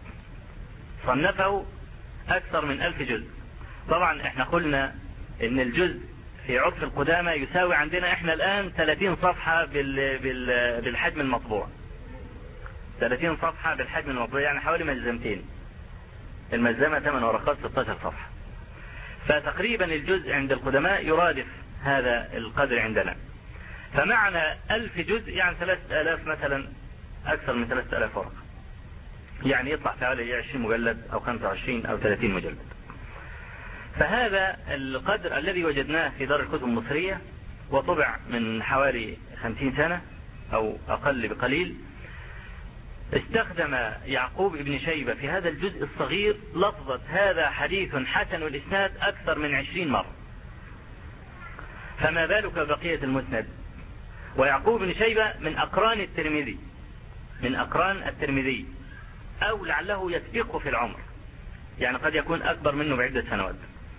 صنفه أكثر من 1000 جزء. طبعا احنا قلنا ان الجزء في عرف القدامى يساوي عندنا احنا الآن 30 صفحة بالحجم المطبوع، 30 صفحة بالحجم المطبوع، يعني حوالي مجزمتين. المجزمة 8 ورقات 16 صفحة، فتقريبا الجزء عند القدماء يرادف هذا القدر عندنا. فمعنى 1000 جزء يعني 3000 مثلا، أكثر من 3000 ورقة، يعني يطلع حوالي 20 مجلد أو 25 أو 30 مجلد. فهذا القدر الذي وجدناه في دار الكتب المصرية، وطبع من حوالي 50 سنة أو أقل بقليل. استخدم يعقوب ابن شيبة في هذا الجزء الصغير لفظة هذا حديث حسن الإسناد أكثر من 20 مرة، فما بالك بقية المسند. ويعقوب بن شيبة من أقران الترمذي، من أقران الترمذي، أو لعله يسبقه في العمر، يعني قد يكون أكبر منه بعدة سنوات.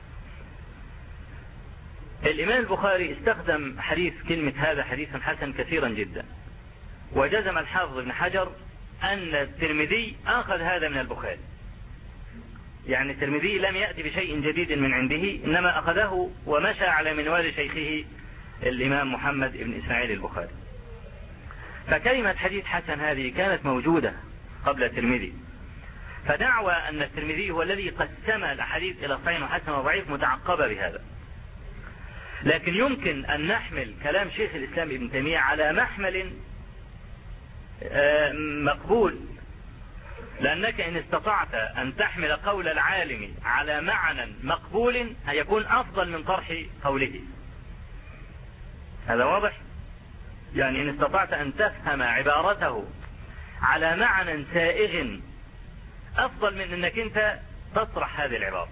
الإمام البخاري استخدم حديث كلمة هذا حديث حسن كثيرا جدا، وجزم الحافظ ابن حجر أن الترمذي أخذ هذا من البخاري، يعني الترمذي لم يأتي بشيء جديد من عنده، إنما أخذه ومشى على منوال شيخه الإمام محمد بن إسماعيل البخاري. فكلمة حديث حسن هذه كانت موجودة قبل الترمذي، فدعوى أن الترمذي هو الذي قسم الأحاديث إلى صحيح وحسن وضعيف متعقبة بهذا. لكن يمكن أن نحمل كلام شيخ الإسلام ابن تيمية على محمل مقبول، لأنك إن استطعت أن تحمل قول العالم على معنى مقبول هيكون أفضل من طرح قوله. هذا واضح؟ يعني إن استطعت أن تفهم عبارته على معنى سائغ أفضل من أنك أنت تطرح هذه العبارة.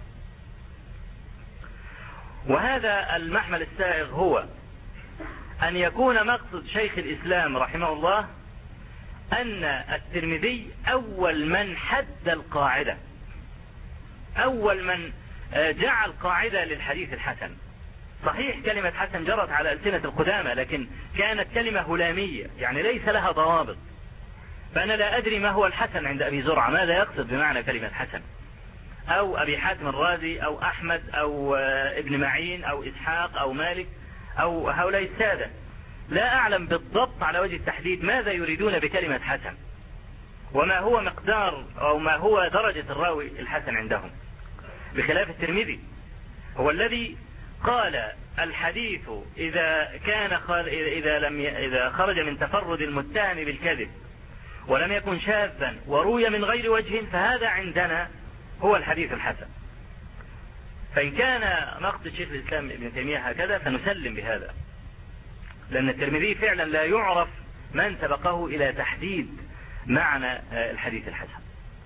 وهذا المحمل السائغ هو أن يكون مقصد شيخ الإسلام رحمه الله أن الترمذي أول من حد القاعدة، أول من جعل قاعدة للحديث الحسن. صحيح كلمة حسن جرت على ألسنة القدامى، لكن كانت كلمة هلامية، يعني ليس لها ضوابط. فأنا لا أدري ما هو الحسن عند أبي زرعة، ماذا يقصد بمعنى كلمة حسن، أو أبي حاتم الرازي أو أحمد أو ابن معين أو إسحاق أو مالك أو هؤلاء السادة. لا أعلم بالضبط على وجه التحديد ماذا يريدون بكلمة حسن، وما هو مقدار أو ما هو درجة الراوي الحسن عندهم، بخلاف الترمذي هو الذي قال الحديث إذا خرج من تفرد المتهم بالكذب ولم يكن شاذا وروي من غير وجه فهذا عندنا هو الحديث الحسن. فإن كان مقصد شيخ الإسلام ابن تيمية هكذا فنسلم بهذا، لأن الترمذي فعلا لا يعرف من سبقه إلى تحديد معنى الحديث الحسن.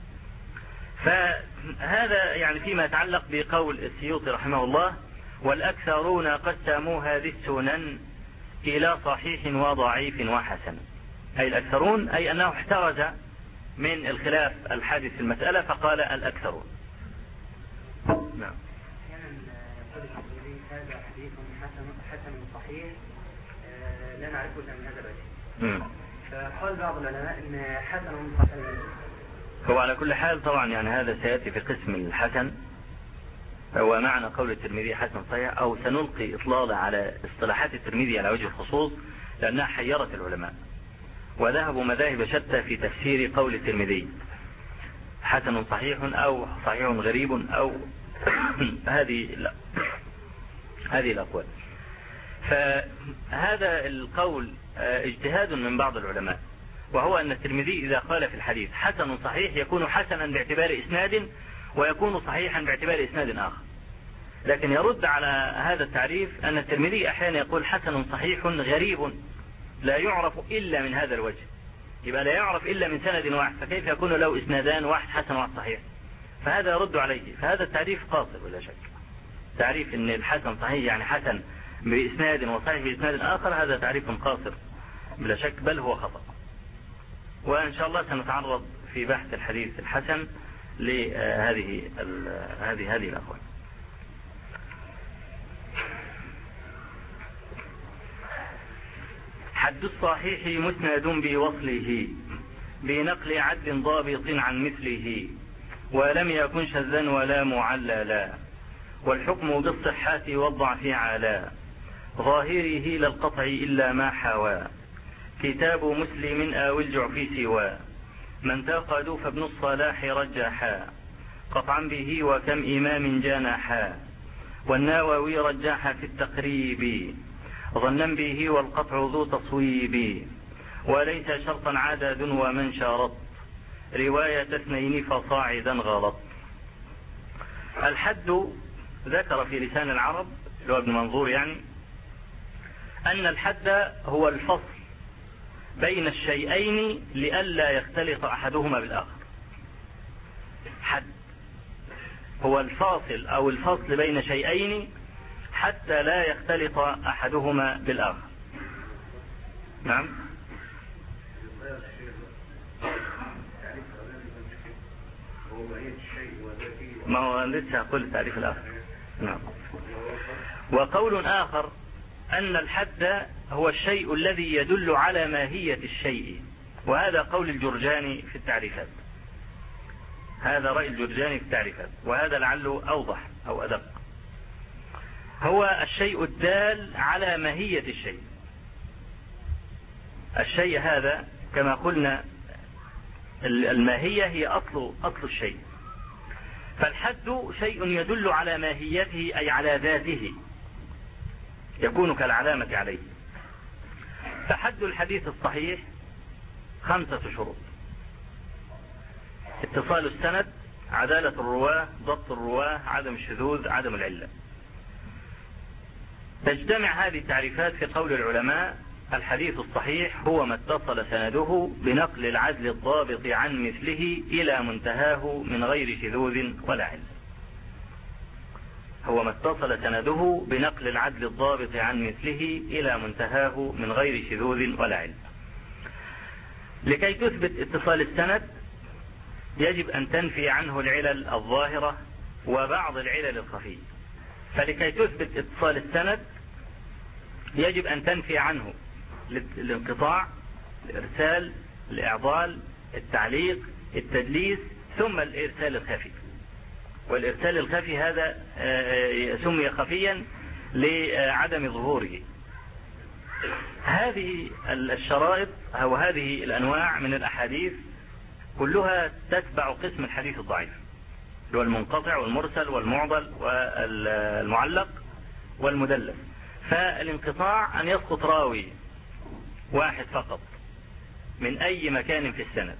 فهذا يعني فيما يتعلق بقول السيوطي رحمه الله: والأكثرون قسموا هذه السنن إلى صحيح وضعيف وحسن. أي الأكثرون أي أنه احترز من الخلاف الحادث في المسألة فقال الأكثرون. نعم. هذا حديث حسن صحيح لا نعرفه من هذا الوجه. فقال بعض العلماء ان حسن صحيح. هو على كل حال طبعا يعني هذا سيأتي في قسم الحسن، هو معنى قول الترمذي حسن صحيح، أو سنلقي إطلالة على اصطلاحات الترمذي على وجه الخصوص، لأنها حيرت العلماء وذهبوا مذاهب شتى في تفسير قول الترمذي حسن صحيح أو صحيح غريب أو هذه الأقوال. فهذا القول اجتهاد من بعض العلماء، وهو أن الترمذي إذا قال في الحديث حسن صحيح يكون حسنا باعتبار إسناد ويكون صحيحا باعتبار إسناد آخر. لكن يرد على هذا التعريف أن الترمذي أحيانا يقول حسن صحيح غريب لا يعرف إلا من هذا الوجه، يبقى لا يعرف إلا من سند واحد، فكيف يكون له إسنادان، واحد حسن وواحد صحيح؟ فهذا يرد عليه. فهذا التعريف قاصر ولا شك، تعريف أن الحسن صحيح يعني حسن بإسناد وصحيح بإسناد آخر، هذا تعريف قاصر بلا شك، بل هو خطأ. وإن شاء الله سنتعرض في بحث الحديث الحسن لهذه الأقوال. حد الصحيح مسند بوصله بنقل عدل ضابط عن مثله، ولم يكن شذا ولا معللا، والحكم بالصحة والضعف على ظاهره للقطع إلا ما حوى، كتاب مسلم أو الجعفي سوى، من تاقدوا فابن الصلاح رجحا قطعا به وكم إمام جانحا، والنووي رجح في التقريب ظنا به والقطع ذو تصويب، وليس شرطا عدد ومن شرط رواية اثنين فصاعدا غلط. الحد ذكر في لسان العرب اللي هو ابن منظور يعني أن الحد هو الفصل بين الشيئين لئلا يختلط أحدهما بالآخر. حد هو الفاصل أو الفصل بين شيئين حتى لا يختلط أحدهما بالآخر. نعم. ما هو لسه أقول التعريف الآخر. نعم. وقول آخر أن الحد هو الشيء الذي يدل على ماهية الشيء، وهذا قول الجرجاني في التعريفات، هذا رأي الجرجاني في التعريفات، وهذا لعله أوضح أو أدق. هو الشيء الدال على ماهية الشيء. الشيء هذا كما قلنا الماهية هي أصل الشيء، فالحد شيء يدل على ماهيته أي على ذاته، يكون كالعلامة عليه. فحد الحديث الصحيح 5 شروط: اتصال السند، عدالة الرواة، ضبط الرواة، عدم الشذوذ، عدم العلة. تجتمع هذه التعريفات في قول العلماء: الحديث الصحيح هو ما اتصل سنده بنقل العدل الضابط عن مثله إلى منتهاه من غير شذوذ ولا علة. هو ما اتصل سنده بنقل العدل الضابط عن مثله إلى منتهاه من غير شذوذ ولا علة. لكي تثبت اتصال السند يجب أن تنفي عنه العلل الظاهرة وبعض العلل الخفية. فلكي تثبت اتصال السند يجب أن تنفي عنه الانقطاع، الإرسال، الإعضال، التعليق، التدليس، ثم الإرسال الخفي. والإرسال الخفي هذا سمي خفيا لعدم ظهوره. هذه الشرائط أو هذه الأنواع من الأحاديث كلها تتبع قسم الحديث الضعيف، اللي هو المنقطع والمرسل والمعضل والمعلق والمدلس. فالانقطاع أن يسقط راوي واحد فقط من أي مكان في السند.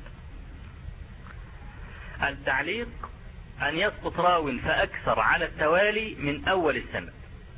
التعليق أن يسقط راو فأكثر على التوالي من أول السند.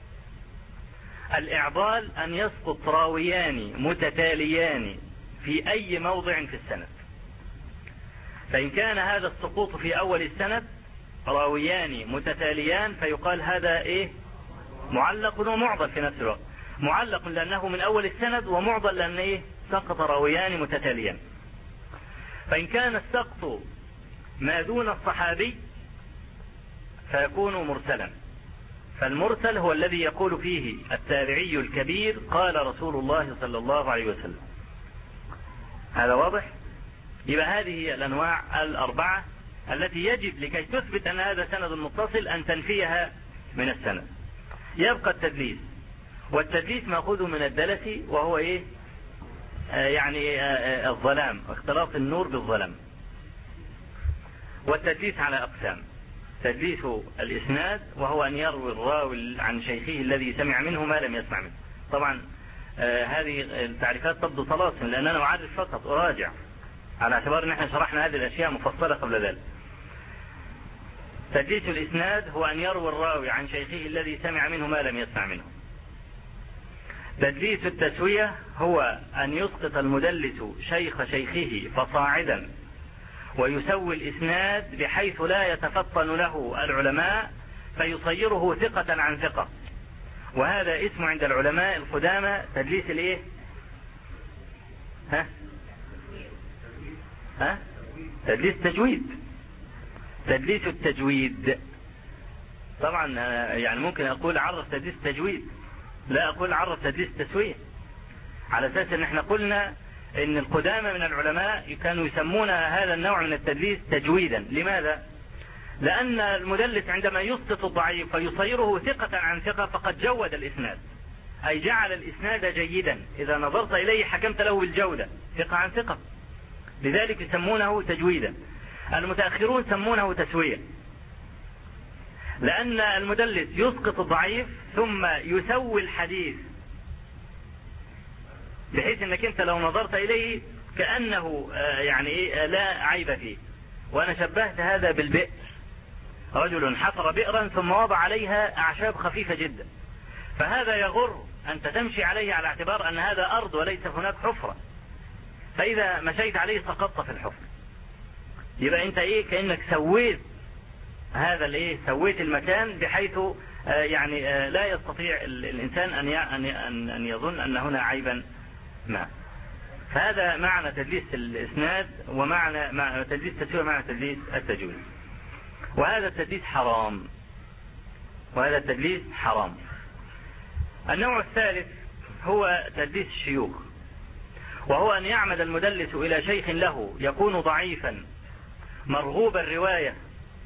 الإعضال أن يسقط راويان متتاليان في أي موضع في السند. فإن كان هذا السقوط في أول السند راويان متتاليان فيقال هذا إيه؟ معلق ومعضل في نفس الوقت. معلق لأنه من أول السند، ومعضل لأنه إيه؟ سقط راويان متتاليان. فإن كان السقط ما دون الصحابي فيكون مرسلا. فالمرسل هو الذي يقول فيه التابعي الكبير قال رسول الله صلى الله عليه وسلم. هذا واضح؟ يبقى هذه الأنواع الأربعة التي يجب لكي تثبت أن هذا سند متصل أن تنفيها من السند. يبقى التدليس، والتدليس مأخوذ من الدلس، وهو إيه؟ يعني الظلام، اختلاط النور بالظلام. والتدليس على أقسام: تدليس الإسناد وهو أن يروي الراوي عن شيخه الذي سمع منه ما لم يسمع منه. طبعا هذه التعريفات تبدو طلاسم لأن أنا أعرف فقط أراجع، على اعتبار أن احنا شرحنا هذه الأشياء مفصلة قبل ذلك. تدليس الإسناد هو أن يروي الراوي عن شيخه الذي سمع منه ما لم يسمع منه. تدليس التسوية هو أن يسقط المدلس شيخ شيخه فصاعدا ويسوي الإسناد بحيث لا يتفطن له العلماء فيصيره ثقة عن ثقة، وهذا اسم عند العلماء القدامى تدليس الايه؟ تدليس تجويد، تدليس التجويد. طبعا يعني ممكن اقول عرف تدليس التجويد، لا اقول عرف تدليس التسوية، على اساس ان احنا قلنا ان القدامى من العلماء كانوا يسمون هذا النوع من التدليس تجويدا. لماذا؟ لان المدلس عندما يسقط الضعيف فيصيره ثقة عن ثقة فقد جود الاسناد، اي جعل الاسناد جيدا، اذا نظرت اليه حكمت له بالجودة، ثقة عن ثقة، لذلك يسمونه تجويدا. المتأخرون سمونه تسوية، لأن المدلس يسقط الضعيف ثم يسوي الحديث، بحيث أنك أنت لو نظرت إليه كأنه يعني لا عيب فيه. وأنا شبهت هذا بالبئر، رجل حفر بئرا ثم وضع عليها أعشاب خفيفة جدا، فهذا يغر أنت تمشي عليه على اعتبار أن هذا أرض وليس هناك حفرة، فإذا مشيت عليه سقطت في الحفر. يبقى أنت كأنك سويت هذا سويت المكان بحيث يعني لا يستطيع الإنسان أن يظن أن هنا عيبا ما. فهذا معنى تدليس الإسناد، ومعنى تدليس التسوية معنى تدليس التجويد. وهذا التدليس حرام، وهذا التدليس حرام. النوع الثالث هو تدليس الشيوخ، وهو أن يعمد المدلس إلى شيخ له يكون ضعيفا مرغوب الرواية،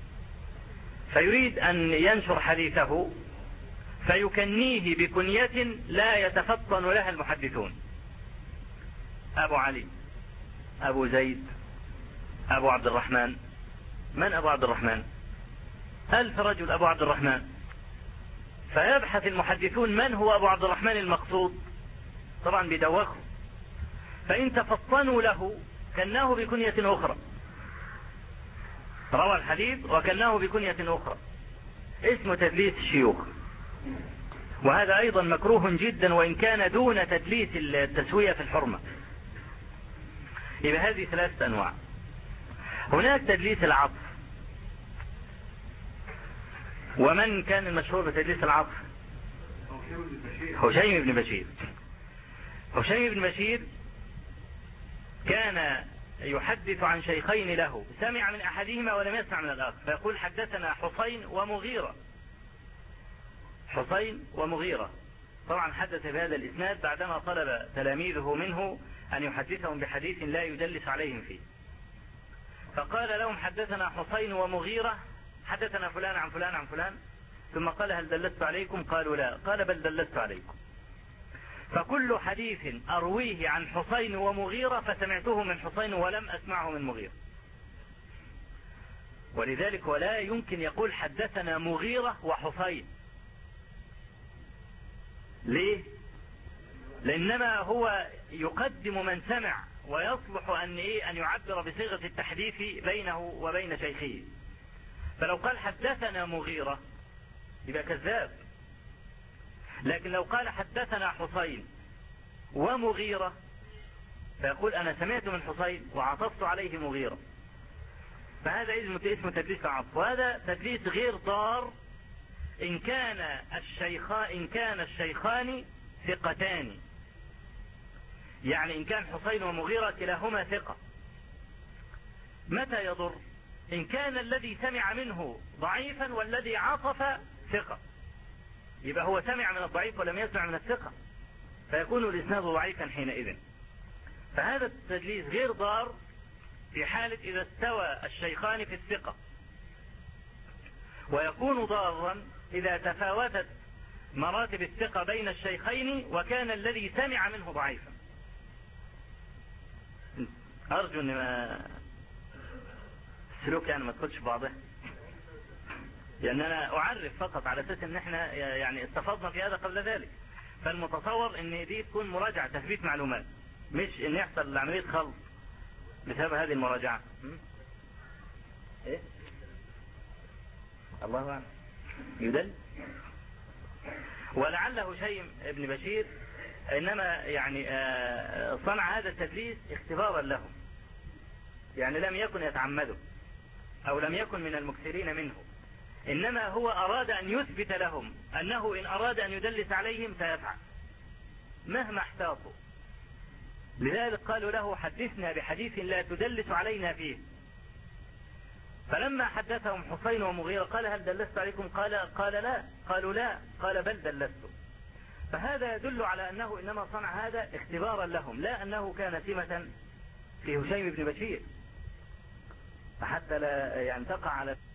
فيريد أن ينشر حديثه فيكنيه بكنية لا يتفطن لها المحدثون: أبو علي، أبو زيد، أبو عبد الرحمن. من أبو عبد الرحمن؟ 1000 رجل أبو عبد الرحمن. فيبحث المحدثون من هو أبو عبد الرحمن المقصود، طبعا بيدوخوا، فإن تفطنوا له كناه بكنية أخرى، روى الحديث وكناه بكنية أخرى، اسم تدليس الشيوخ. وهذا أيضا مكروه جدا، وإن كان دون تدليس التسوية في الحرمة. يبقى هذه 3 أنواع. هناك تدليس العطف. ومن كان المشهور بتدليس العطف؟ هشيم بن بشير. هشيم بن بشير كان يحدث عن شيخين له، سمع من أحدهما ولم يسمع من الآخر، فيقول حدثنا حسين ومغيرة. حسين ومغيرة. طبعا حدث بهذا الإسناد بعدما طلب تلاميذه منه أن يحدثهم بحديث لا يدلس عليهم فيه، فقال لهم حدثنا حسين ومغيرة، حدثنا فلان عن فلان عن فلان، ثم قال هل دلست عليكم؟ قالوا لا، قال بل دلست عليكم. فكل حديث أرويه عن حسين ومغيرة فسمعته من حسين ولم أسمعه من مغيرة. ولذلك ولا يمكن يقول حدثنا مغيرة وحسين. ليه؟ لأنما هو يقدم من سمع، ويصلح أن يعبر بصيغة التحديث بينه وبين شيخه. فلو قال حدثنا مغيرة يبقى كذاب، لكن لو قال حدثنا حسين ومغيرة فيقول أنا سمعت من حسين وعطفت عليه مغيرة. فهذا اسم تدليس العطف، وهذا تدليس غير ضار إن كان الشيخان ثقتان. يعني إن كان حسين ومغيرة كلاهما ثقة. متى يضر؟ إن كان الذي سمع منه ضعيفا والذي عطف ثقة، يبقى هو سمع من الضعيف ولم يسمع من الثقة، فيكون الإسناد ضعيفا حينئذ. فهذا التدليس غير ضار في حالة إذا استوى الشيخان في الثقة، ويكون ضارا إذا تفاوتت مراتب الثقة بين الشيخين وكان الذي سمع منه ضعيفا. أرجو أن السلوك ما تدخلش في بعضها، لأن أنا أعرف فقط على أساس أن احنا يعني استفضنا في هذا قبل ذلك. فالمتصور أن دي تكون مراجعة تثبيت معلومات، مش أن يحصل عملية خلط بسبب هذه المراجعة. إيه؟ الله أعلم. يدل. ولعل هشيم ابن بشير إنما يعني صنع هذا التدليس اختبارا له، يعني لم يكن يتعمده أو لم يكن من المكثرين منه، إنما هو أراد أن يثبت لهم أنه إن أراد أن يدلس عليهم فيفعل مهما احتاطوا. لذلك قالوا له حدثنا بحديث لا تدلس علينا فيه. فلما حدثهم حسين ومغيرة قال هل دلست عليكم؟ قال لا. قالوا لا. قال بل دلست. فهذا يدل على أنه إنما صنع هذا اختبارا لهم، لا أنه كان سمة في هشيم بن بشير، حتى لا يعني تقع على